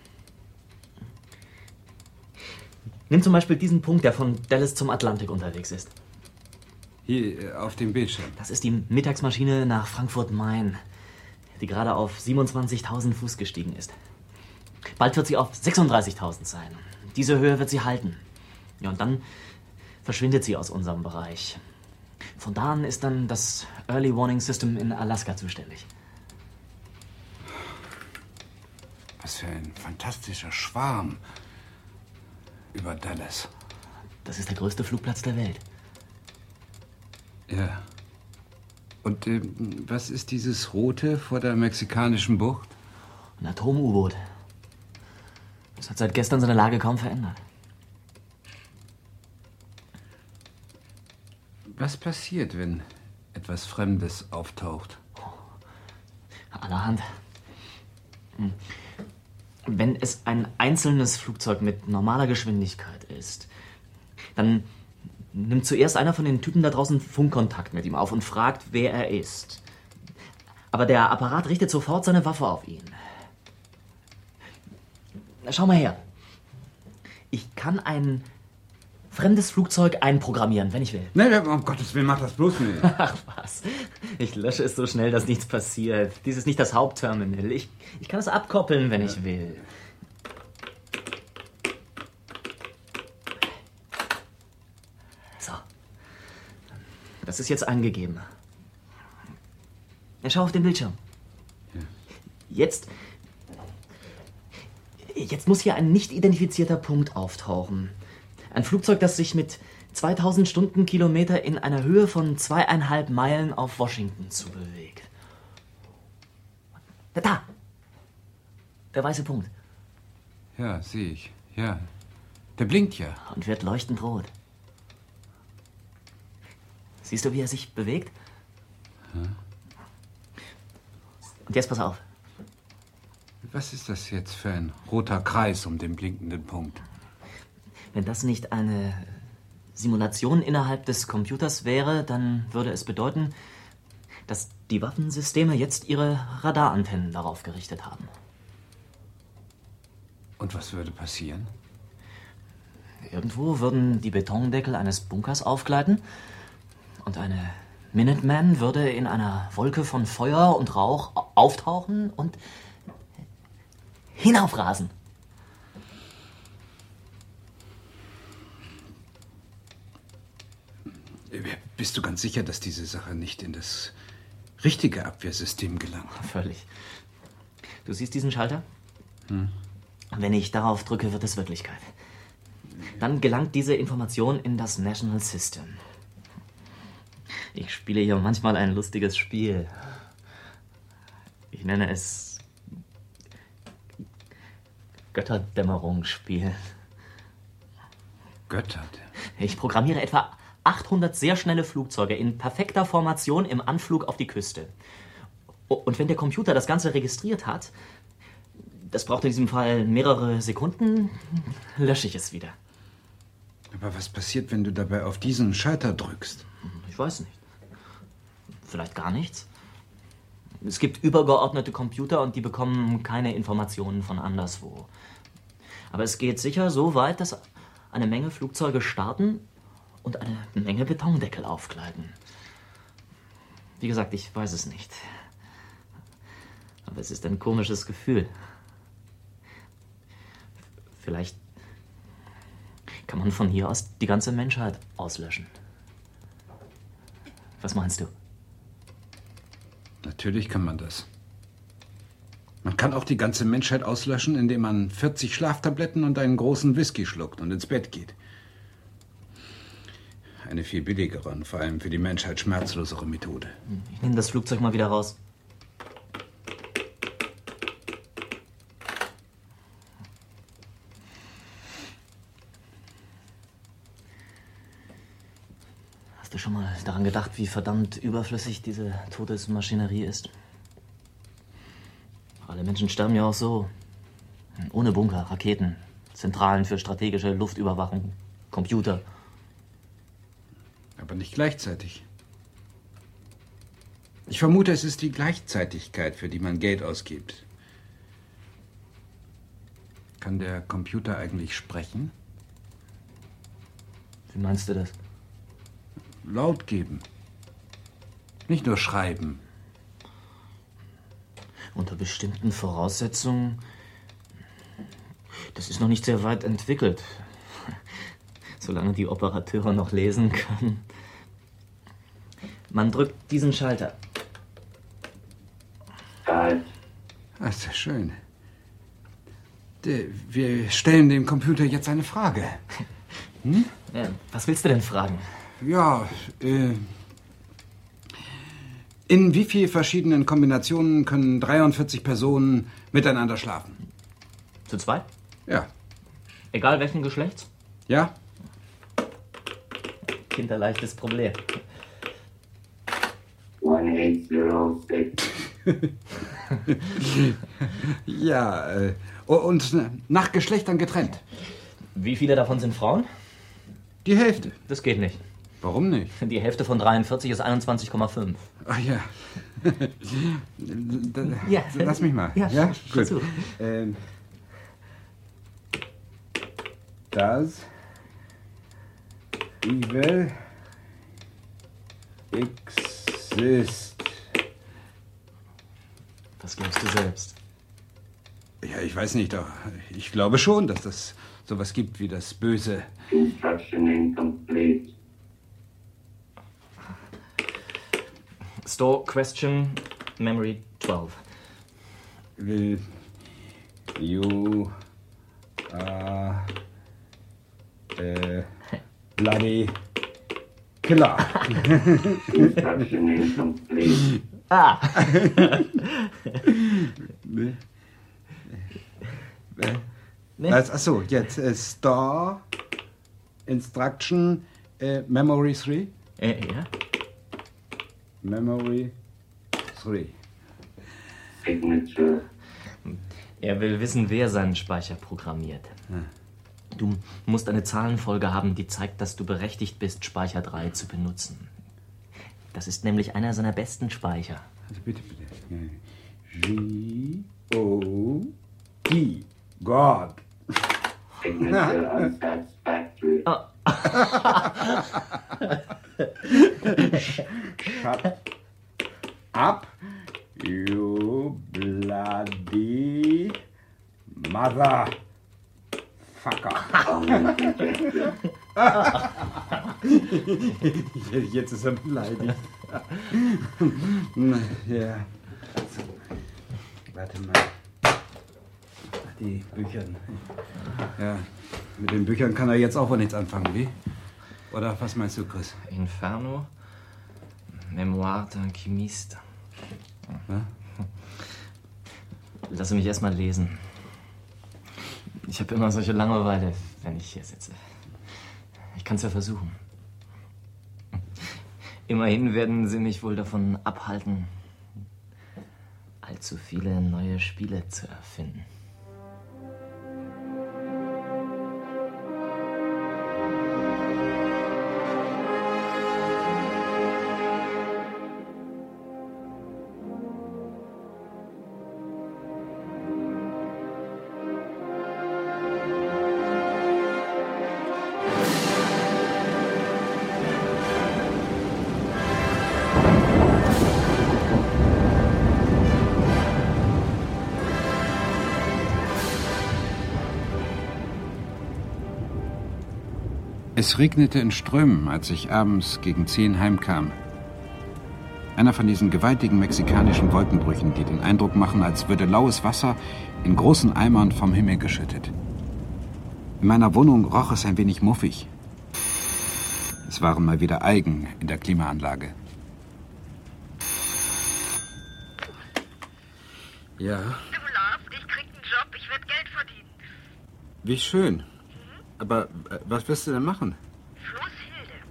Nimm zum Beispiel diesen Punkt, der von Dallas zum Atlantik unterwegs ist. Hier auf dem Bildschirm. Das ist die Mittagsmaschine nach Frankfurt-Main, die gerade auf 27.000 Fuß gestiegen ist. Bald wird sie auf 36.000 sein. Diese Höhe wird sie halten. Ja, und dann verschwindet sie aus unserem Bereich. Von da an ist dann das Early Warning System in Alaska zuständig. Was für ein fantastischer Schwarm über Dallas. Das ist der größte Flugplatz der Welt. Ja. Und was ist dieses Rote vor der mexikanischen Bucht? Ein Atom-U-Boot. Das hat seit gestern seine Lage kaum verändert. Was passiert, wenn etwas Fremdes auftaucht? Allerhand. Wenn es ein einzelnes Flugzeug mit normaler Geschwindigkeit ist, dann nimmt zuerst einer von den Typen da draußen Funkkontakt mit ihm auf und fragt, wer er ist. Aber der Apparat richtet sofort seine Waffe auf ihn. Schau mal her. Ich kann ein fremdes Flugzeug einprogrammieren, wenn ich will. Nein, um Gottes Willen, mach das bloß nicht. Ach was. Ich lösche es so schnell, dass nichts passiert. Dies ist nicht das Hauptterminal. Ich kann es abkoppeln, wenn ich will. So. Das ist jetzt eingegeben. Ja, schau auf den Bildschirm. Ja. Jetzt muss hier ein nicht identifizierter Punkt auftauchen. Ein Flugzeug, das sich mit 2000 Stundenkilometer in einer Höhe von 2,5 Meilen auf Washington zubewegt. Da! Der weiße Punkt. Ja, sehe ich. Ja. Der blinkt ja. Und wird leuchtend rot. Siehst du, wie er sich bewegt? Hm. Und jetzt pass auf. Was ist das jetzt für ein roter Kreis um den blinkenden Punkt? Wenn das nicht eine Simulation innerhalb des Computers wäre, dann würde es bedeuten, dass die Waffensysteme jetzt ihre Radarantennen darauf gerichtet haben. Und was würde passieren? Irgendwo würden die Betondeckel eines Bunkers aufgleiten und eine Minuteman würde in einer Wolke von Feuer und Rauch auftauchen und hinaufrasen. Bist du ganz sicher, dass diese Sache nicht in das richtige Abwehrsystem gelangt? Völlig. Du siehst diesen Schalter? Wenn ich darauf drücke, wird es Wirklichkeit. Dann gelangt diese Information in das National System. Ich spiele hier manchmal ein lustiges Spiel. Ich nenne es Götterdämmerungsspiel. Götterdämmerung? Ich programmiere etwa 800 sehr schnelle Flugzeuge in perfekter Formation im Anflug auf die Küste. Und wenn der Computer das Ganze registriert hat, Das braucht in diesem Fall mehrere Sekunden. Lösche ich es wieder. Aber was passiert, wenn du dabei auf diesen Schalter drückst? Ich weiß nicht. Vielleicht gar nichts. Es gibt übergeordnete Computer und die bekommen keine Informationen von anderswo. Aber es geht sicher so weit, dass eine Menge Flugzeuge starten und eine Menge Betondeckel aufgleiten. Wie gesagt, ich weiß es nicht. Aber es ist ein komisches Gefühl. Vielleicht kann man von hier aus die ganze Menschheit auslöschen. Was meinst du? Natürlich kann man das. Man kann auch die ganze Menschheit auslöschen, indem man 40 Schlaftabletten und einen großen Whisky schluckt und ins Bett geht. Eine viel billigere und vor allem für die Menschheit schmerzlosere Methode. Ich nehme das Flugzeug mal wieder raus. Hast du schon mal daran gedacht, wie verdammt überflüssig diese Todesmaschinerie ist? Alle Menschen sterben ja auch so. Ohne Bunker, Raketen, Zentralen für strategische Luftüberwachung, Computer. Aber nicht gleichzeitig. Ich vermute, es ist die Gleichzeitigkeit, für die man Geld ausgibt. Kann der Computer eigentlich sprechen? Wie meinst du das? Laut geben. Nicht nur schreiben. Unter bestimmten Voraussetzungen. Das ist noch nicht sehr weit entwickelt. Solange die Operateure noch lesen können. Man drückt diesen Schalter. Ah, ist ja schön. Wir stellen dem Computer jetzt eine Frage. Hm? Ja, was willst du denn fragen? Ja, in wie vielen verschiedenen Kombinationen können 43 Personen miteinander schlafen? Zu zweit? Ja. Egal welchen Geschlechts? Ja. Kinderleichtes Problem. 1806. Ja, und nach Geschlechtern getrennt. Wie viele davon sind Frauen? Die Hälfte. Das geht nicht. Warum nicht? Die Hälfte von 43 ist 21,5. Ach ja. Ja. Lass mich mal. Ja, gut. zu. Das evil exist. Was glaubst du selbst? Ja, ich weiß nicht, aber ich glaube schon, dass das sowas gibt wie das Böse. Instruction incomplete. Store question memory 12. Will you bloody killer. Instruction incomplete. Ah. Achso, jetzt Store Instruction Memory 3. Ja. Memory 3. Signature. Er will wissen, wer seinen Speicher programmiert. Ja. Du musst eine Zahlenfolge haben, die zeigt, dass du berechtigt bist, Speicher 3 zu benutzen. Das ist nämlich einer seiner besten Speicher. Also bitte. G-O-D. God. Signature unsatisfactory. Oh. Shut up, you bloody motherfucker. Jetzt ist er beleidigt. Ja. Warte mal. Die Bücher. Ja, mit den Büchern kann er jetzt auch wohl nichts anfangen, wie? Oder was meinst du, Chris? Inferno, Memoire d'un chimiste. Ja? Lass mich erst mal lesen. Ich habe immer solche Langeweile, wenn ich hier sitze. Ich kann es ja versuchen. Immerhin werden sie mich wohl davon abhalten, allzu viele neue Spiele zu erfinden. Es regnete in Strömen, als ich abends gegen 10 heimkam. Einer von diesen gewaltigen mexikanischen Wolkenbrüchen, die den Eindruck machen, als würde laues Wasser in großen Eimern vom Himmel geschüttet. In meiner Wohnung roch es ein wenig muffig. Es waren mal wieder Algen in der Klimaanlage. Ja. Du, Lars, ich krieg einen Job, ich werde Geld verdienen. Wie schön. Aber was wirst du denn machen? Flusshilde.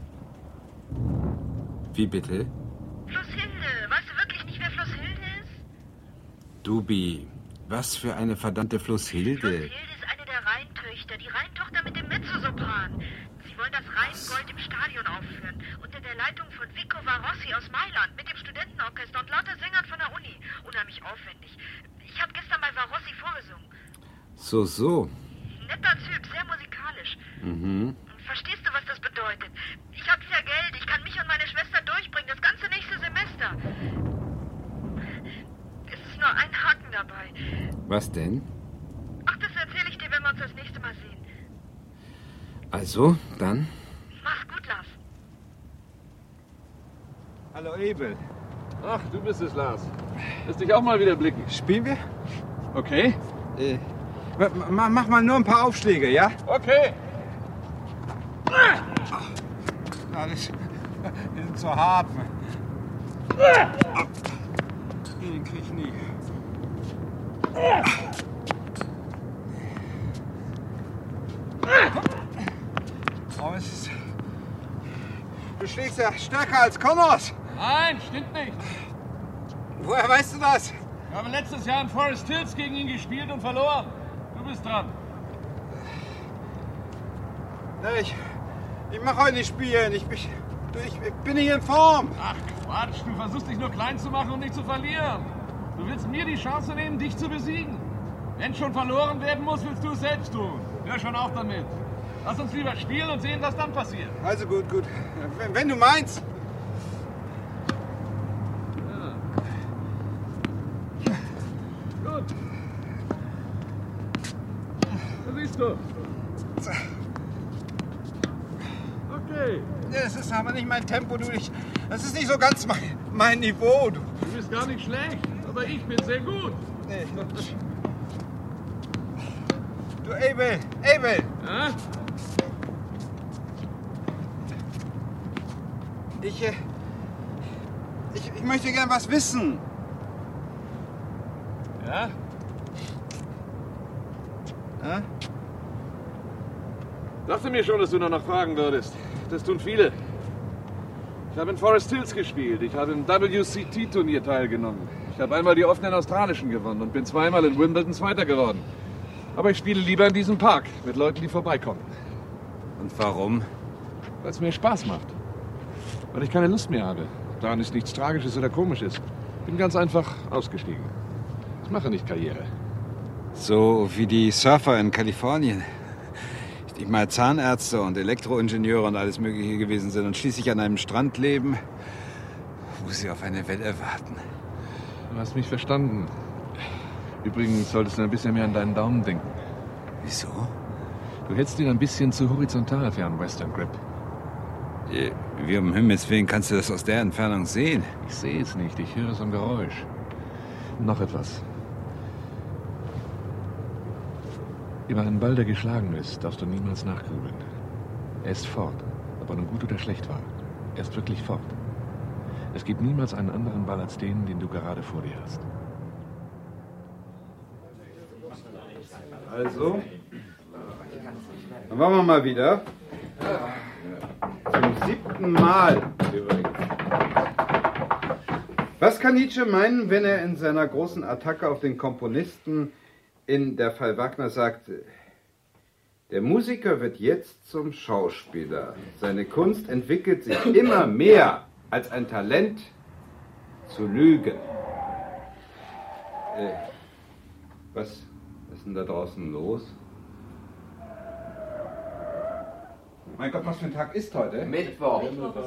Wie bitte? Flusshilde. Weißt du wirklich nicht, wer Flusshilde ist? Dubi, was für eine verdammte Flusshilde. Flusshilde ist eine der Rheintöchter, die Rheintochter mit dem Mezzosopran. Sie wollen das Rheingold im Stadion aufführen. Unter der Leitung von Vico Varossi aus Mailand mit dem Studentenorchester und lauter Sängern von der Uni. Unheimlich aufwendig. Ich habe gestern bei Varossi vorgesungen. So. Netter Typ, sehr musikalisch. Mhm. Verstehst du, was das bedeutet? Ich habe ja Geld, ich kann mich und meine Schwester durchbringen, das ganze nächste Semester. Es ist nur ein Haken dabei. Was denn? Ach, das erzähle ich dir, wenn wir uns das nächste Mal sehen. Also, dann? Mach's gut, Lars. Hallo, Abel. Ach, du bist es, Lars. Lass dich auch mal wieder blicken. Spielen wir? Okay. Mach mal nur ein paar Aufschläge, ja? Okay. Die sind zu hart. Den krieg ich nie. Oh, es ist... Du schlägst ja stärker als Connors. Nein, stimmt nicht. Woher weißt du das? Wir haben letztes Jahr in Forest Hills gegen ihn gespielt und verloren. Du bist dran. Ich mach heute nicht spielen. Ich bin nicht in Form. Ach Quatsch, du versuchst dich nur klein zu machen und nicht zu verlieren. Du willst mir die Chance nehmen, dich zu besiegen. Wenn schon verloren werden muss, willst du es selbst tun. Hör schon auf damit. Lass uns lieber spielen und sehen, was dann passiert. Also gut. Wenn du meinst. Ja. Gut. Da siehst du. Okay. Das ist aber nicht mein Tempo, du. Das ist nicht so ganz mein Niveau, du. Du bist gar nicht schlecht, aber ich bin sehr gut. Nee. Du, Abel! Ja? Ich möchte gern was wissen. Ja? Ja? Dachte mir schon, dass du noch fragen würdest. Das tun viele. Ich habe in Forest Hills gespielt. Ich habe im WCT-Turnier teilgenommen. Ich habe einmal die offenen Australischen gewonnen und bin zweimal in Wimbledon Zweiter geworden. Aber ich spiele lieber in diesem Park mit Leuten, die vorbeikommen. Und warum? Weil es mir Spaß macht. Weil ich keine Lust mehr habe. Daran ist nichts Tragisches oder Komisches. Bin ganz einfach ausgestiegen. Ich mache nicht Karriere. So wie die Surfer in Kalifornien. Die mal Zahnärzte und Elektroingenieure und alles Mögliche gewesen sind und schließlich an einem Strand leben, wo sie auf eine Welle warten. Du hast mich verstanden. Übrigens solltest du ein bisschen mehr an deinen Daumen denken. Wieso? Du hältst ihn ein bisschen zu horizontal für einen Western Grip. Wie um Himmels Willen kannst du das aus der Entfernung sehen? Ich sehe es nicht, ich höre so ein Geräusch. Noch etwas. Über einen Ball, der geschlagen ist, darfst du niemals nachgrübeln. Er ist fort, ob er nun gut oder schlecht war. Er ist wirklich fort. Es gibt niemals einen anderen Ball als den du gerade vor dir hast. Also, dann wollen wir mal wieder. Zum 7. Mal übrigens. Was kann Nietzsche meinen, wenn er in seiner großen Attacke auf den Komponisten in Der Fall Wagner sagt, der Musiker wird jetzt zum Schauspieler. Seine Kunst entwickelt sich immer mehr als ein Talent zu lügen. Was ist denn da draußen los? Mein Gott, was für ein Tag ist heute? Mittwoch.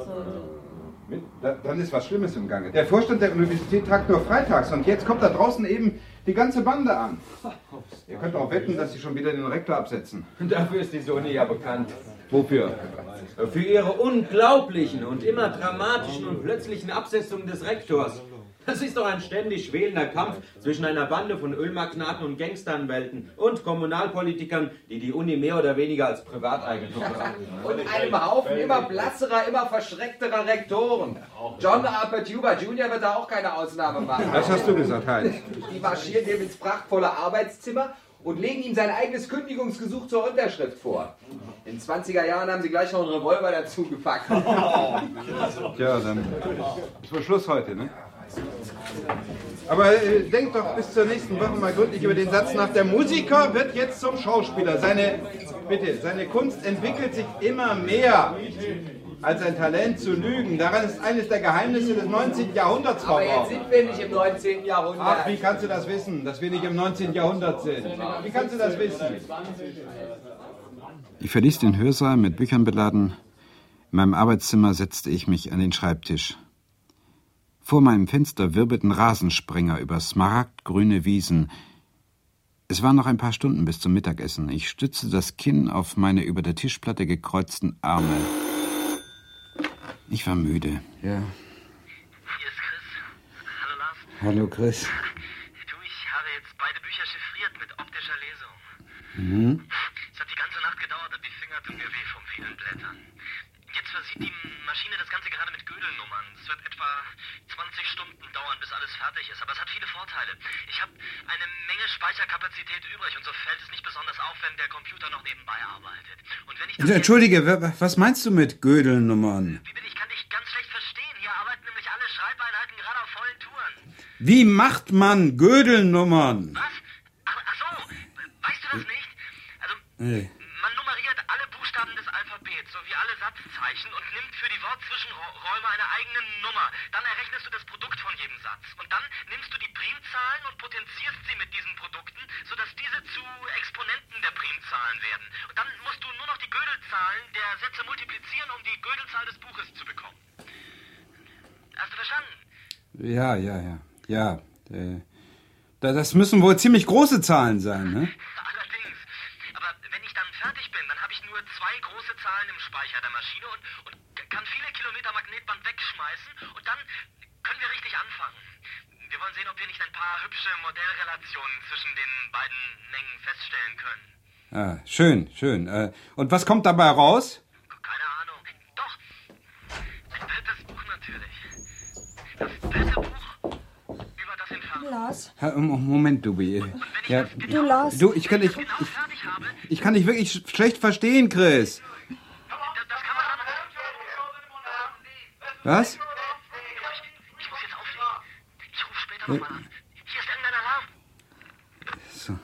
Dann ist was Schlimmes im Gange. Der Vorstand der Universität tagt nur freitags und jetzt kommt da draußen eben die ganze Bande an. Ihr könnt auch wetten, dass Sie schon wieder den Rektor absetzen. Dafür ist diese Uni ja bekannt. Wofür? Für ihre unglaublichen und immer dramatischen und plötzlichen Absetzungen des Rektors. Das ist doch ein ständig schwelender Kampf zwischen einer Bande von Ölmagnaten und Gangsteranwälten und Kommunalpolitikern, die die Uni mehr oder weniger als Privateigentum betrachten. Und einem Haufen immer blasserer, immer verschreckterer Rektoren. John Harper Tuber Jr. wird da auch keine Ausnahme machen. Was hast du gesagt, Heinz? Die marschieren dem ins prachtvolle Arbeitszimmer und legen ihm sein eigenes Kündigungsgesuch zur Unterschrift vor. In 20er Jahren haben sie gleich noch einen Revolver dazu gepackt. Tja, dann ist wohl Schluss heute, ne? Aber denkt doch bis zur nächsten Woche mal gründlich über den Satz nach. Der Musiker wird jetzt zum Schauspieler. Seine Kunst entwickelt sich immer mehr als ein Talent zu lügen. Daran ist eines der Geheimnisse des 19. Jahrhunderts verborgen. Aber jetzt sind wir nicht im 19. Jahrhundert. Ach, wie kannst du das wissen, dass wir nicht im 19. Jahrhundert sind? Wie kannst du das wissen? Ich verließ den Hörsaal mit Büchern beladen. In meinem Arbeitszimmer setzte ich mich an den Schreibtisch. Vor meinem Fenster wirbelten Rasensprenger über smaragdgrüne Wiesen. Es waren noch ein paar Stunden bis zum Mittagessen. Ich stützte das Kinn auf meine über der Tischplatte gekreuzten Arme. Ich war müde. Ja. Hier ist Chris. Hallo Lars. Hallo Chris. Du, ich habe jetzt beide Bücher chiffriert mit optischer Lesung. Mhm. Es hat die ganze Nacht gedauert und die Finger tun mir weh vom vielen Blättern. Jetzt versieht die Maschine das Ganze gerade mit Gödelnummern. Es wird etwa 20 Stunden dauern, bis alles fertig ist. Aber es hat viele Vorteile. Ich habe eine Menge Speicherkapazität übrig und so fällt es nicht besonders auf, wenn der Computer noch nebenbei arbeitet. Und wenn ich das Entschuldige, was meinst du mit Gödelnummern? Ich kann dich ganz schlecht verstehen. Hier arbeiten nämlich alle Schreibeinheiten gerade auf vollen Touren. Wie macht man Gödelnummern? Was? Ach so, weißt du das nicht? Also, Nee. man nummeriert alle Buchstaben des Alphabets sowie alle Satzzeichen und nimmt für die Wortzwischenräume eine eigene Nummer. Dann errechnest du das Produkt von jedem Satz. Und dann nimmst du die Primzahlen und potenzierst sie mit diesen Produkten, sodass diese zu Exponenten der Primzahlen werden. Und dann musst du nur noch die Gödelzahlen der Sätze multiplizieren, um die Gödelzahl des Buches zu bekommen. Hast du verstanden? Ja. Das müssen wohl ziemlich große Zahlen sein, ne? Allerdings. Aber wenn ich dann fertig bin, dann habe ich nur 2 große Zahlen im Speicher der Maschine und kann viele Kilometer Magnetband wegschmeißen und dann können wir richtig anfangen. Wir wollen sehen, ob wir nicht ein paar hübsche Modellrelationen zwischen den beiden Mengen feststellen können. Ah, schön. Und was kommt dabei raus? Keine Ahnung. Doch. Ein drittes Buch natürlich. Das dritte Buch über das Inferno. Lars? Moment, Dubi. Ja, Du, Lars. du, ich kann dich wirklich schlecht verstehen, Chris. Was? Ich muss jetzt auflegen. Ich rufe später nochmal an. Hier ist irgendein Alarm. So.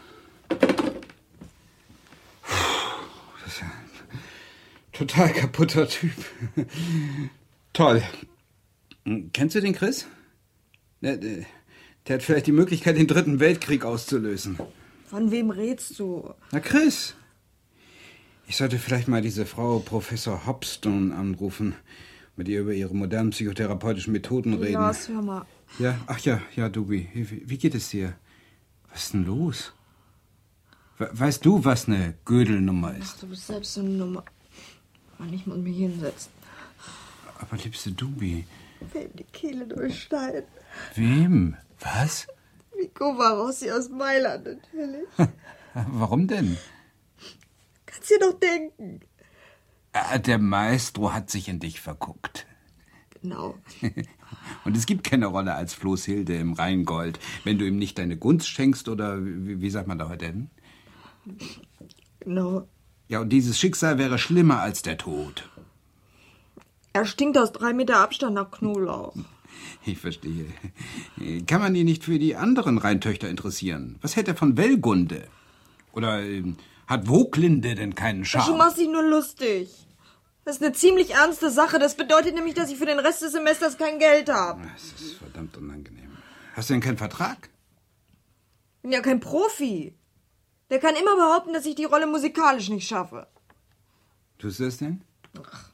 Das ist ja ein total kaputter Typ. Toll. Kennst du den Chris? Der hat vielleicht die Möglichkeit, den 3. Weltkrieg auszulösen. Von wem redst du? Na, Chris. Ich sollte vielleicht mal diese Frau Professor Hopstone anrufen, mit ihr über ihre modernen psychotherapeutischen Methoden reden. Lars, hör mal. Ja, ach ja, Dubi. Wie geht es dir? Was ist denn los? Weißt du, was eine Gödelnummer ist? Ach, du bist selbst so eine Nummer. Mann, ich muss mich hinsetzen. Aber liebste Dubi. Wem die Kehle durchschneiden? Wem? Was? Vico Rossi aus Mailand, natürlich. Warum denn? Kannst dir doch denken. Der Maestro hat sich in dich verguckt. Genau. Und es gibt keine Rolle als Floßhilde im Rheingold, wenn du ihm nicht deine Gunst schenkst oder wie sagt man da heute denn? Genau. Ja, und dieses Schicksal wäre schlimmer als der Tod. Er stinkt aus 3 Meter Abstand nach Knoblauch. Ich verstehe. Kann man ihn nicht für die anderen Rheintöchter interessieren? Was hält er von Wellgunde? Oder hat Woglinde denn keinen Charme? Du machst dich nur lustig. Das ist eine ziemlich ernste Sache. Das bedeutet nämlich, dass ich für den Rest des Semesters kein Geld habe. Das ist verdammt unangenehm. Hast du denn keinen Vertrag? Ich bin ja kein Profi. Der kann immer behaupten, dass ich die Rolle musikalisch nicht schaffe. Tust du das denn? Ach.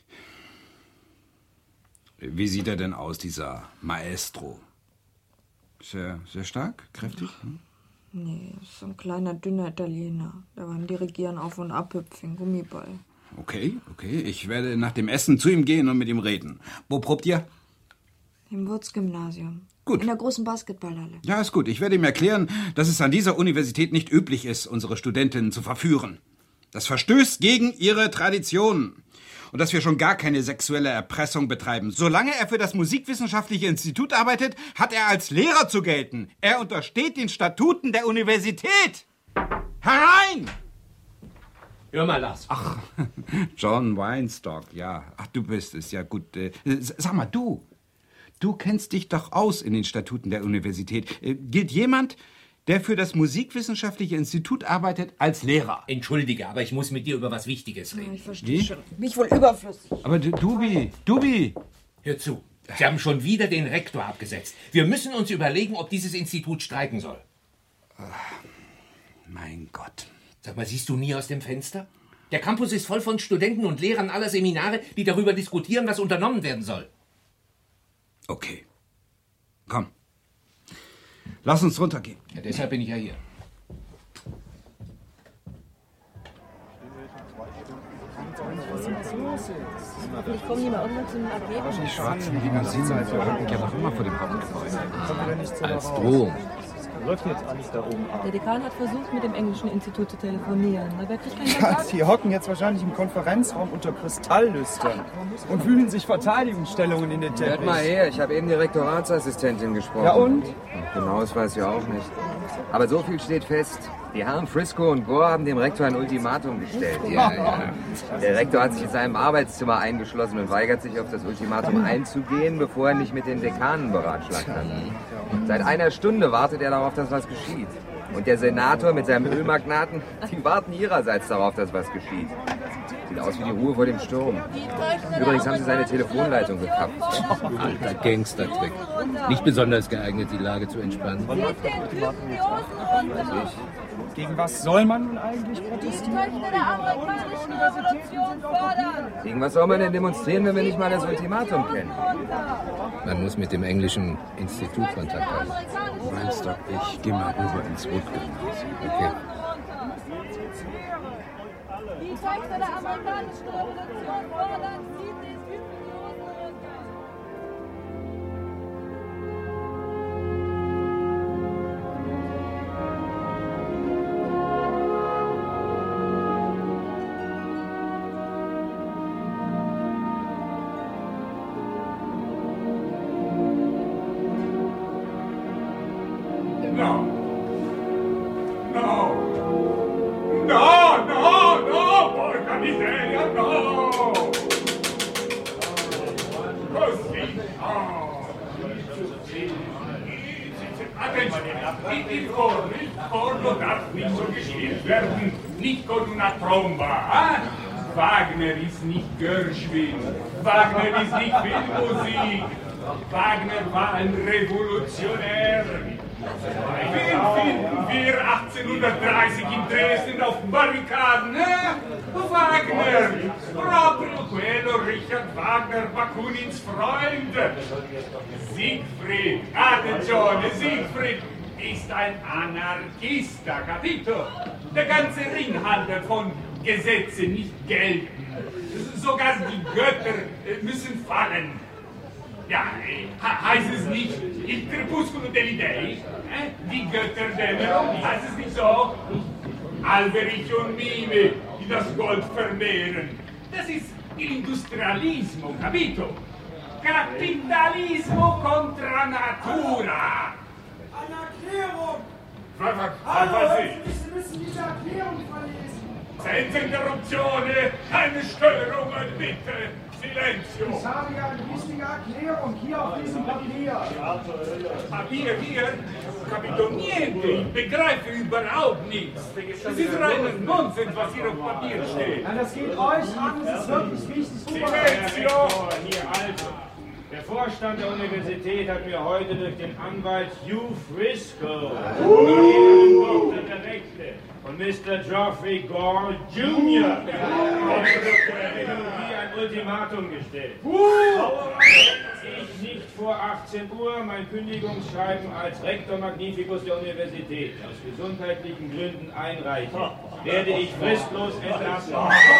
Wie sieht er denn aus, dieser Maestro? Sehr, sehr stark, kräftig? Nee, ist so ein kleiner, dünner Italiener. Der beim Dirigieren auf und ab hüpft wie ein Gummiball. Okay. Ich werde nach dem Essen zu ihm gehen und mit ihm reden. Wo probt ihr? Im Würz-Gymnasium. Gut. In der großen Basketballhalle. Ja, ist gut. Ich werde ihm erklären, dass es an dieser Universität nicht üblich ist, unsere Studentinnen zu verführen. Das verstößt gegen ihre Traditionen. Und dass wir schon gar keine sexuelle Erpressung betreiben. Solange er für das Musikwissenschaftliche Institut arbeitet, hat er als Lehrer zu gelten. Er untersteht den Statuten der Universität. Herein! Hör mal, Lars. Ach, John Weinstock, ja. Ach, du bist es, ja gut. Sag mal, du kennst dich doch aus in den Statuten der Universität. Gilt jemand, der für das Musikwissenschaftliche Institut arbeitet, als Lehrer? Entschuldige, aber ich muss mit dir über was Wichtiges reden. Ich verstehe schon. Mich wohl überflüssig. Aber Dubi! Hör zu. Sie haben schon wieder den Rektor abgesetzt. Wir müssen uns überlegen, ob dieses Institut streiken soll. Mein Gott. Sag mal, siehst du nie aus dem Fenster? Der Campus ist voll von Studenten und Lehrern aller Seminare, die darüber diskutieren, was unternommen werden soll. Okay. Komm. Lass uns runtergehen. Ja, deshalb bin ich ja hier. Hoffentlich kommen die mal irgendwann zu einem Ergebnis. Die schwarzen Limousinen verrücken ja noch immer vor dem Hauptgebäude. Als Drohung. Läuft jetzt alles da oben ab. Der Dekan hat versucht, mit dem englischen Institut zu telefonieren. Aber er kriegt keinen Ja, Kontakt. die hocken jetzt wahrscheinlich im Konferenzraum unter Kristalllüstern und fühlen sich Verteidigungsstellungen in den Teppich. Hört mal her, ich habe eben die Rektoratsassistentin gesprochen. Ja und? Genau, das weiß ich auch nicht. Aber so viel steht fest. Die Herren Frisco und Gore haben dem Rektor ein Ultimatum gestellt. Ja. Der Rektor hat sich in seinem Arbeitszimmer eingeschlossen und weigert sich, auf das Ultimatum einzugehen, bevor er nicht mit den Dekanen beratschlagt hat. Seit einer Stunde wartet er darauf, dass was geschieht. Und der Senator mit seinem Ölmagnaten, die warten ihrerseits darauf, dass was geschieht. Sieht aus wie die Ruhe vor dem Sturm. Übrigens haben sie seine Telefonleitung gekappt. Alter Gangstertrick. Nicht besonders geeignet, die Lage zu entspannen. Gegen was soll man nun eigentlich protestieren? Gegen was soll man denn demonstrieren, wenn wir nicht mal das Ultimatum kennen? Man muss mit dem englischen Institut Kontakt haben. Weinstock, ich gehe mal rüber ins Wood-Gymnasium. Okay. Die Töchter der amerikanischen Revolution fordern, zieht den Typen die Hosen runter. No, porca miseria, no! Così, no! Attenzione, il forno darf nicht so gespielt werden, nicht con una tromba, eh? Wagner ist nicht Gershwin, Wagner ist nicht Filmmusik, Wagner war ein Revolutionär. Wen finden wir 1830 in Dresden auf Barrikaden? Wagner! Proprio quello Richard Wagner, Bakunins Freund. Siegfried, attenzione, Siegfried ist ein Anarchista, capito? Der ganze Ring handelt von Gesetzen nicht gelten. Sogar die Götter müssen fallen. Ja, heißt es nicht Il Crepuscolo degli Dei? Die Götterdämmerung, heißt es nicht so? Alberich und Mime, die das Gold vermehren. Das ist Industrialismo, capito? Capitalismo contra natura. Eine Erklärung! Sie müssen diese Erklärung verlesen. Senza interruzione, keine Störungen, bitte. Silenzio! Ich habe ja eine wichtige Erklärung hier auf diesem Papier. Papier? Capito niente, ich begreife überhaupt nichts. Das ist reiner Nonsens, was hier auf Papier steht. Ja, das geht euch an, es ist wirklich wichtig. Silenzio! Hier also. Der Vorstand der Universität hat mir heute durch den Anwalt Hugh Frisco, Ihren Doktor der Rechte, und Mr. Geoffrey Gore Jr. eine ein Ultimatum gestellt. Ich nicht vor 18 Uhr mein Kündigungsschreiben als Rektor Magnificus der Universität aus gesundheitlichen Gründen einreiche, werde ich fristlos entlassen.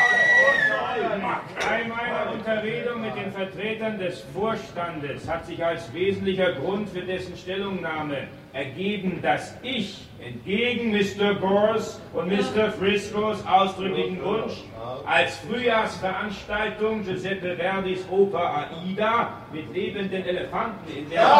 Bei meiner Unterredung mit den Vertretern des Vorstandes hat sich als wesentlicher Grund für dessen Stellungnahme ergeben, dass ich entgegen Mr. Gores und Mr. Friscos ausdrücklichen Wunsch als Frühjahrsveranstaltung Giuseppe Verdis Oper Aida mit lebenden Elefanten in der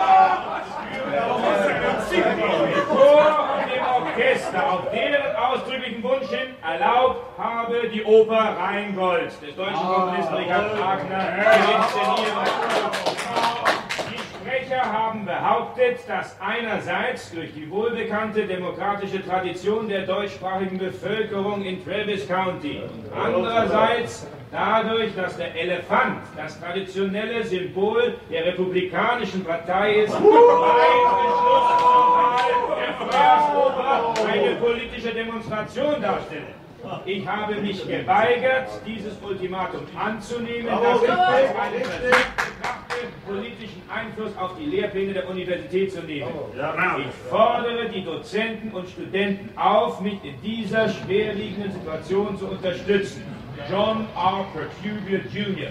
Chor und dem Orchester auf deren ausdrücklichen Wunsch hin erlaubt habe, die Oper Rheingold des deutschen Komponisten Richard Wagner zu inszenieren. Die Sprecher haben behauptet, dass einerseits durch die wohlbekannte demokratische Tradition der deutschsprachigen Bevölkerung in Travis County und andererseits dadurch, dass der Elefant das traditionelle Symbol der Republikanischen Partei ist, der Frühjahrsoper eine politische Demonstration darstelle. Ich habe mich geweigert, dieses Ultimatum anzunehmen, das ich als einen versucht betrachte, politischen Einfluss auf die Lehrpläne der Universität zu nehmen. Ich fordere die Dozenten und Studenten auf, mich in dieser schwerwiegenden Situation zu unterstützen. John R. Perturbia Jr.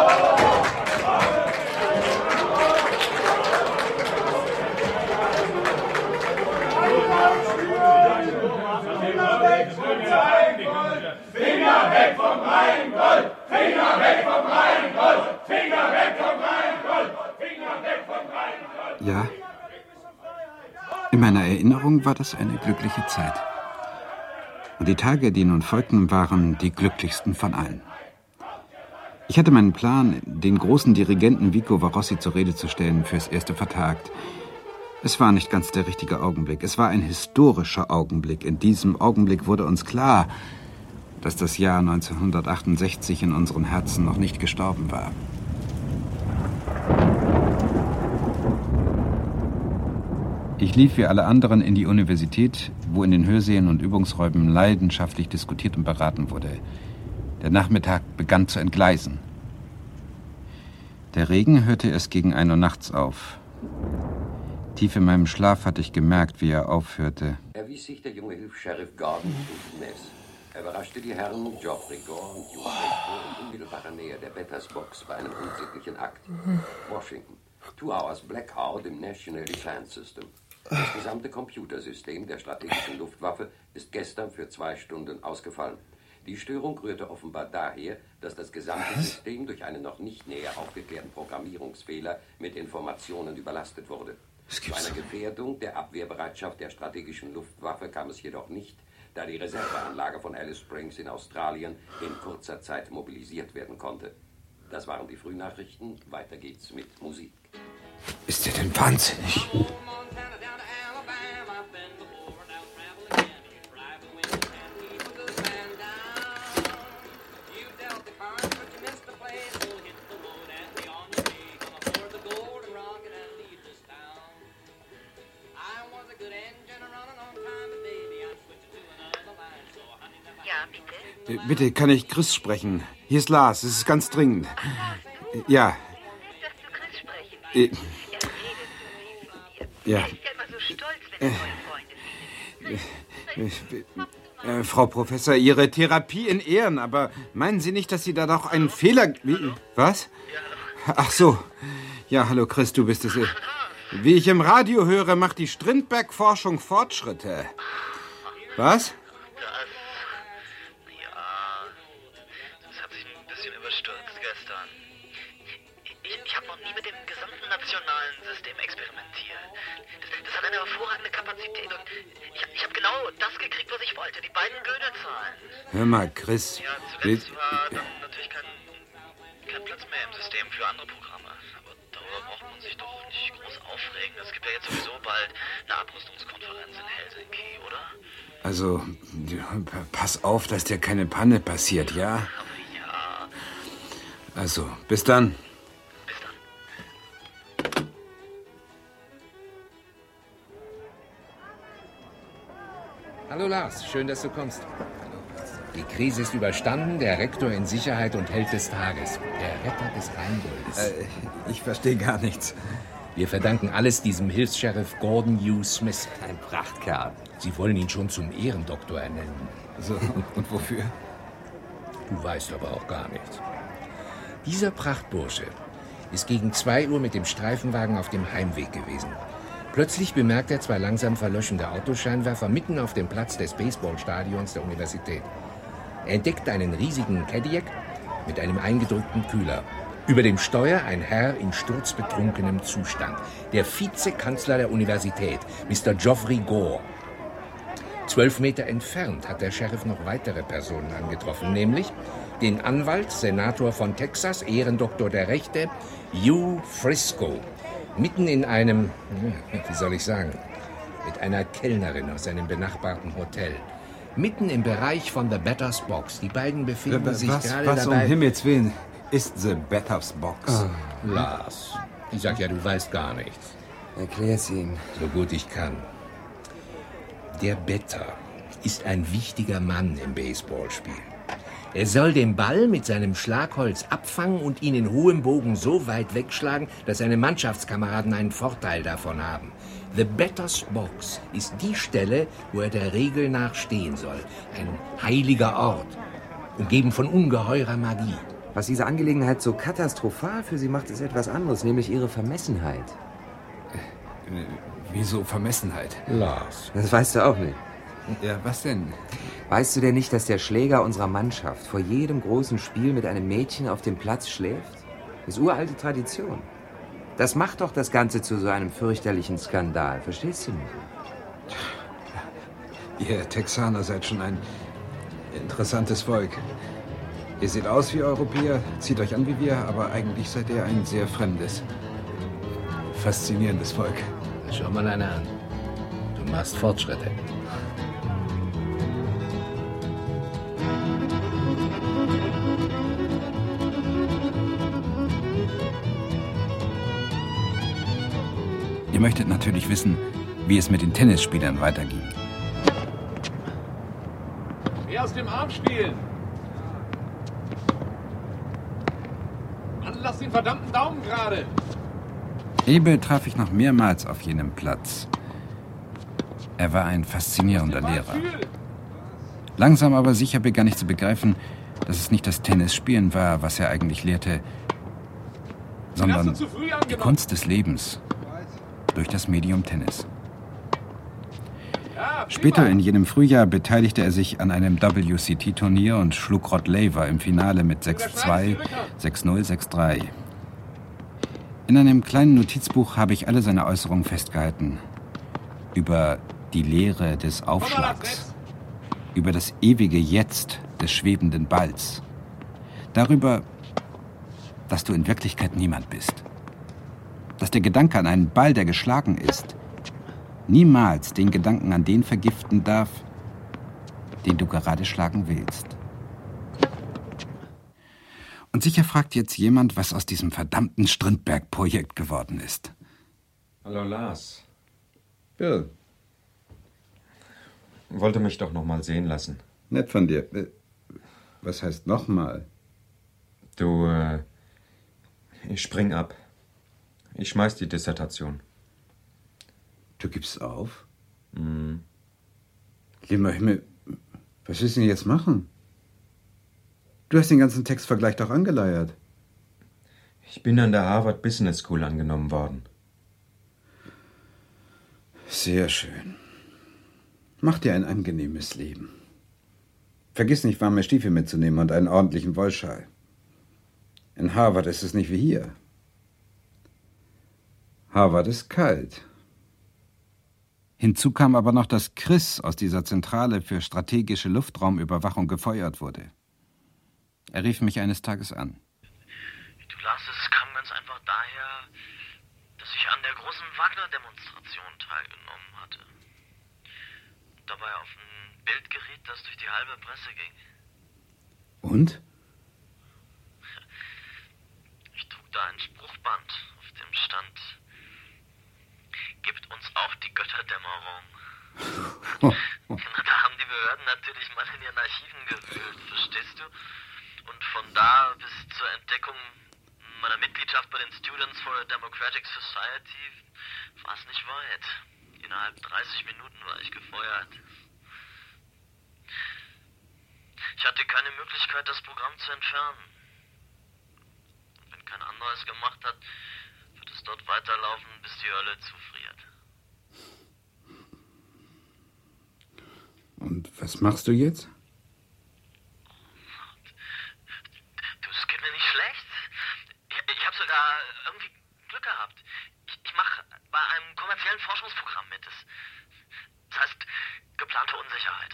Finger weg vom Rheingold! Finger weg vom Rheingold! Finger weg vom Rheingold! Finger weg vom Rheingold! Ja, in meiner Erinnerung war das eine glückliche Zeit. Und die Tage, die nun folgten, waren die glücklichsten von allen. Ich hatte meinen Plan, den großen Dirigenten Vico Varossi zur Rede zu stellen, fürs Erste vertagt. Es war nicht ganz der richtige Augenblick. Es war ein historischer Augenblick. In diesem Augenblick wurde uns klar, dass das Jahr 1968 in unseren Herzen noch nicht gestorben war. Ich lief wie alle anderen in die Universität, wo in den Hörsälen und Übungsräumen leidenschaftlich diskutiert und beraten wurde. Der Nachmittag begann zu entgleisen. Der Regen hörte erst gegen 1 Uhr nachts auf. Tief in meinem Schlaf hatte ich gemerkt, wie er aufhörte. Erwies sich der junge Hilfs-Sheriff Gordon und Ness. Er überraschte die Herren Geoffrey Gore und Hugh Frisco in unmittelbarer Nähe der Betters Box bei einem unsittlichen Akt. Washington. 2 Hours Blackout im National Defense System. Das gesamte Computersystem der strategischen Luftwaffe ist gestern für 2 Stunden ausgefallen. Die Störung rührte offenbar daher, dass das gesamte System durch einen noch nicht näher aufgeklärten Programmierungsfehler mit Informationen überlastet wurde. Zu einer Gefährdung der Abwehrbereitschaft der strategischen Luftwaffe kam es jedoch nicht, da die Reserveanlage von Alice Springs in Australien in kurzer Zeit mobilisiert werden konnte. Das waren die Frühnachrichten. Weiter geht's mit Musik. Ist der denn wahnsinnig? Bitte, kann ich Chris sprechen? Hier ist Lars, es ist ganz dringend. Ja. Ja. Frau Professor, Ihre Therapie in Ehren, aber meinen Sie nicht, dass Sie da doch einen Fehler... Was? Ach so. Ja, hallo Chris, du bist es. Wie ich im Radio höre, macht die Strindberg-Forschung Fortschritte. Was? Hör mal, Chris. Ja, zuletzt war dann natürlich kein Platz mehr im System für andere Programme. Aber darüber braucht man sich doch nicht groß aufregen. Es gibt ja jetzt sowieso bald eine Abrüstungskonferenz in Helsinki, oder? Also, pass auf, dass dir keine Panne passiert, ja? Ja. Also, bis dann. Hallo Lars, schön, dass du kommst. Die Krise ist überstanden, der Rektor in Sicherheit und Held des Tages. Der Retter des Rheingoldes. Ich verstehe gar nichts. Wir verdanken alles diesem Hilfs-Sheriff Gordon U. Smith. Ein Prachtkerl. Sie wollen ihn schon zum Ehrendoktor ernennen. So, und wofür? Du weißt aber auch gar nichts. Dieser Prachtbursche ist gegen 2 Uhr mit dem Streifenwagen auf dem Heimweg gewesen. Plötzlich bemerkt er 2 langsam verlöschende Autoscheinwerfer mitten auf dem Platz des Baseballstadions der Universität. Er entdeckt einen riesigen Cadillac mit einem eingedrückten Kühler. Über dem Steuer ein Herr in sturzbetrunkenem Zustand. Der Vizekanzler der Universität, Mr. Geoffrey Gore. 12 Meter entfernt hat der Sheriff noch weitere Personen angetroffen, nämlich den Anwalt, Senator von Texas, Ehrendoktor der Rechte, Hugh Frisco. Mitten in einem, wie soll ich sagen, mit einer Kellnerin aus einem benachbarten Hotel. Mitten im Bereich von The Better's Box. Die beiden befinden sich gerade dabei... Was um Himmels Willen ist The Better's Box? Lars, ich sag ja, du weißt gar nichts. Erklär's ihm. So gut ich kann. Der Better ist ein wichtiger Mann im Baseballspiel. Er soll den Ball mit seinem Schlagholz abfangen und ihn in hohem Bogen so weit wegschlagen, dass seine Mannschaftskameraden einen Vorteil davon haben. The Better's Box ist die Stelle, wo er der Regel nach stehen soll. Ein heiliger Ort, umgeben von ungeheurer Magie. Was diese Angelegenheit so katastrophal für Sie macht, ist etwas anderes, nämlich Ihre Vermessenheit. Wieso Vermessenheit? Lars. Das weißt du auch nicht. Ja, was denn? Weißt du denn nicht, dass der Schläger unserer Mannschaft vor jedem großen Spiel mit einem Mädchen auf dem Platz schläft? Das ist uralte Tradition. Das macht doch das Ganze zu so einem fürchterlichen Skandal. Verstehst du nicht? Ihr Texaner seid schon ein interessantes Volk. Ihr seht aus wie Europäer, zieht euch an wie wir, aber eigentlich seid ihr ein sehr fremdes, faszinierendes Volk. Schau mal einer an. Du machst Fortschritte. Ihr möchtet natürlich wissen, wie es mit den Tennisspielern weiterging. Mehr aus dem Arm spielen! Mann, lass den verdammten Daumen gerade! Ebel traf ich noch mehrmals auf jenem Platz. Er war ein faszinierender Lehrer. Langsam aber sicher begann ich zu begreifen, dass es nicht das Tennisspielen war, was er eigentlich lehrte, sondern die Kunst des Lebens durch das Medium Tennis. Später in jenem Frühjahr beteiligte er sich an einem WCT-Turnier und schlug Rod Laver im Finale mit 6-2, 6-0, 6-3. In einem kleinen Notizbuch habe ich alle seine Äußerungen festgehalten. Über die Lehre des Aufschlags, über das ewige Jetzt des schwebenden Balls, darüber, dass du in Wirklichkeit niemand bist. Dass der Gedanke an einen Ball, der geschlagen ist, niemals den Gedanken an den vergiften darf, den du gerade schlagen willst. Und sicher fragt jetzt jemand, was aus diesem verdammten Strindberg-Projekt geworden ist. Hallo Lars. Bill. Wollte mich doch noch mal sehen lassen. Nett von dir. Was heißt noch mal? Du, ich spring ab. Ich schmeiß die Dissertation. Du gibst auf? Mhm. Lieber Himmel, was willst du denn jetzt machen? Du hast den ganzen Textvergleich doch angeleiert. Ich bin an der Harvard Business School angenommen worden. Sehr schön. Mach dir ein angenehmes Leben. Vergiss nicht, warme Stiefel mitzunehmen und einen ordentlichen Wollschal. In Harvard ist es nicht wie hier. Harvard ist kalt. Hinzu kam aber noch, dass Chris aus dieser Zentrale für strategische Luftraumüberwachung gefeuert wurde. Er rief mich eines Tages an. Du Lars, es kam ganz einfach daher, dass ich an der großen Wagner-Demonstration teilgenommen hatte. Dabei auf ein Bild geriet, das durch die halbe Presse ging. Und? Ich trug da ein Spruchband, auf dem stand: Gibt uns auch die Götterdämmerung. Da haben die die Behörden natürlich mal in ihren Archiven gewühlt, verstehst du? Und von da bis zur Entdeckung meiner Mitgliedschaft bei den Students for a Democratic Society war es nicht weit. Innerhalb 30 Minuten war ich gefeuert. Ich hatte keine Möglichkeit, das Programm zu entfernen. Und wenn kein anderer es gemacht hat, wird es dort weiterlaufen, bis die Hölle zufriert. Und was machst du jetzt? Du, es geht mir nicht schlecht. Ich habe sogar irgendwie Glück gehabt. Ich mache bei einem kommerziellen Forschungsprogramm mit. Das heißt geplante Unsicherheit.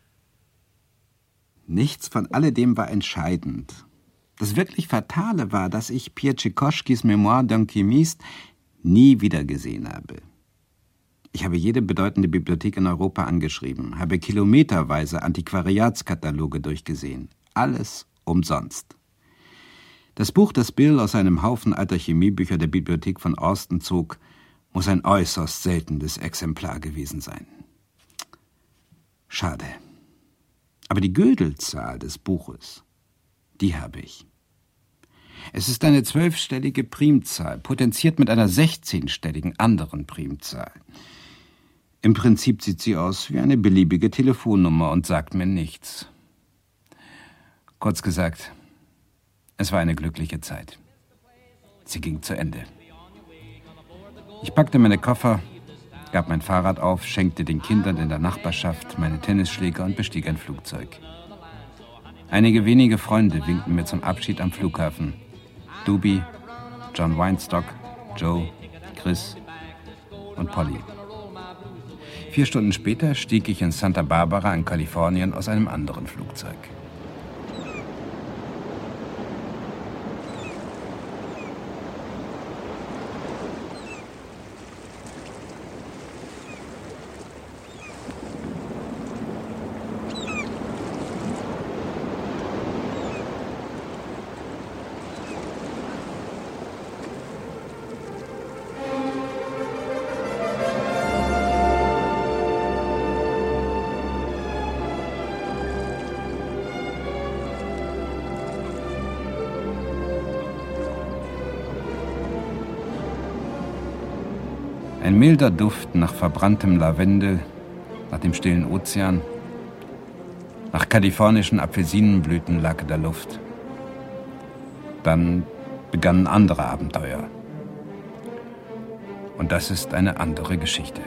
Nichts von alledem war entscheidend. Das wirklich Fatale war, dass ich Pierre Tschikoschkis Mémoire d'un chimiste nie wieder gesehen habe. Ich habe jede bedeutende Bibliothek in Europa angeschrieben, habe kilometerweise Antiquariatskataloge durchgesehen. Alles umsonst. Das Buch, das Bill aus einem Haufen alter Chemiebücher der Bibliothek von Austin zog, muss ein äußerst seltenes Exemplar gewesen sein. Schade. Aber die Gödelzahl des Buches, die habe ich. Es ist eine 12-stellige Primzahl, potenziert mit einer 16-stelligen anderen Primzahl. Im Prinzip sieht sie aus wie eine beliebige Telefonnummer und sagt mir nichts. Kurz gesagt, es war eine glückliche Zeit. Sie ging zu Ende. Ich packte meine Koffer, gab mein Fahrrad auf, schenkte den Kindern in der Nachbarschaft meine Tennisschläger und bestieg ein Flugzeug. Einige wenige Freunde winkten mir zum Abschied am Flughafen. Doobie, John Weinstock, Joe, Chris und Polly. 4 Stunden später stieg ich in Santa Barbara in Kalifornien aus einem anderen Flugzeug. Ein milder Duft nach verbranntem Lavendel, nach dem stillen Ozean, nach kalifornischen Apfelsinenblüten lag in der Luft. Dann begannen andere Abenteuer. Und das ist eine andere Geschichte.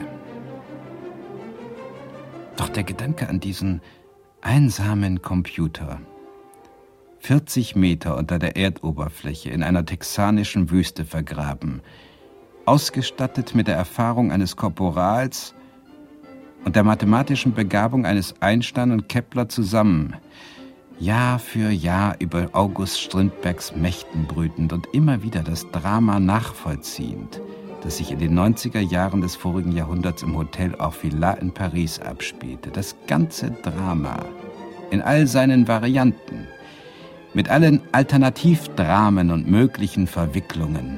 Doch der Gedanke an diesen einsamen Computer, 40 Meter unter der Erdoberfläche in einer texanischen Wüste vergraben, ausgestattet mit der Erfahrung eines Korporals und der mathematischen Begabung eines Einstein und Kepler zusammen, Jahr für Jahr über August Strindbergs Mächten brütend und immer wieder das Drama nachvollziehend, das sich in den 90er Jahren des vorigen Jahrhunderts im Hotel Orfila in Paris abspielte. Das ganze Drama in all seinen Varianten, mit allen Alternativdramen und möglichen Verwicklungen.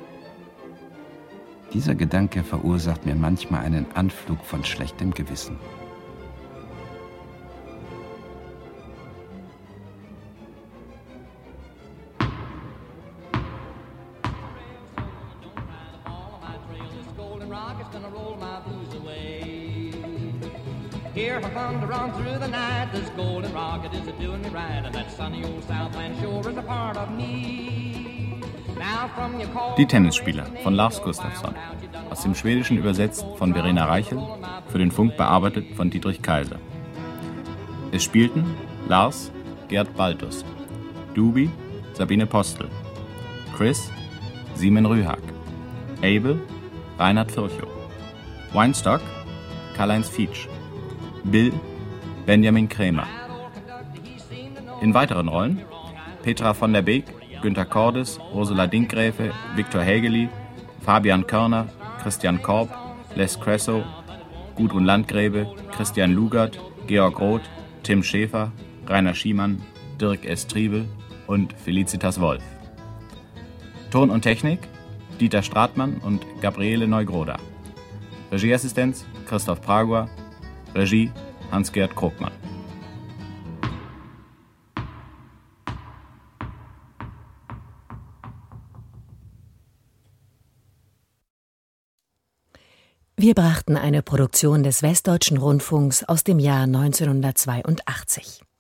Dieser Gedanke verursacht mir manchmal einen Anflug von schlechtem Gewissen. Hear her thunder on through the night. This golden rocket is a-doing me right, and that sunny old Southland shore is a part of me. Now from your call. Die Tennisspieler von Lars Gustafsson. Aus dem Schwedischen übersetzt von Verena Reichel, für den Funk bearbeitet von Dietrich Kaiser. Es spielten Lars, Gerd Baltus, Doobie, Sabine Postel, Chris, Simon Rühag, Abel, Reinhard Virchow, Weinstock, Karl-Heinz Fietsch, Bill, Benjamin Krämer. In weiteren Rollen Petra von der Beek, Günter Cordes, Ursula Dinkgräfe, Viktor Hägeli, Fabian Körner, Christian Korb, Les Cresso, Gudrun Landgräbe, Christian Lugert, Georg Roth, Tim Schäfer, Rainer Schiemann, Dirk S. Triebel und Felicitas Wolf. Ton und Technik Dieter Stratmann und Gabriele Neugroda. Regieassistenz Christoph Praguer. Regie Hans-Gerd Krugmann. Wir brachten eine Produktion des Westdeutschen Rundfunks aus dem Jahr 1982.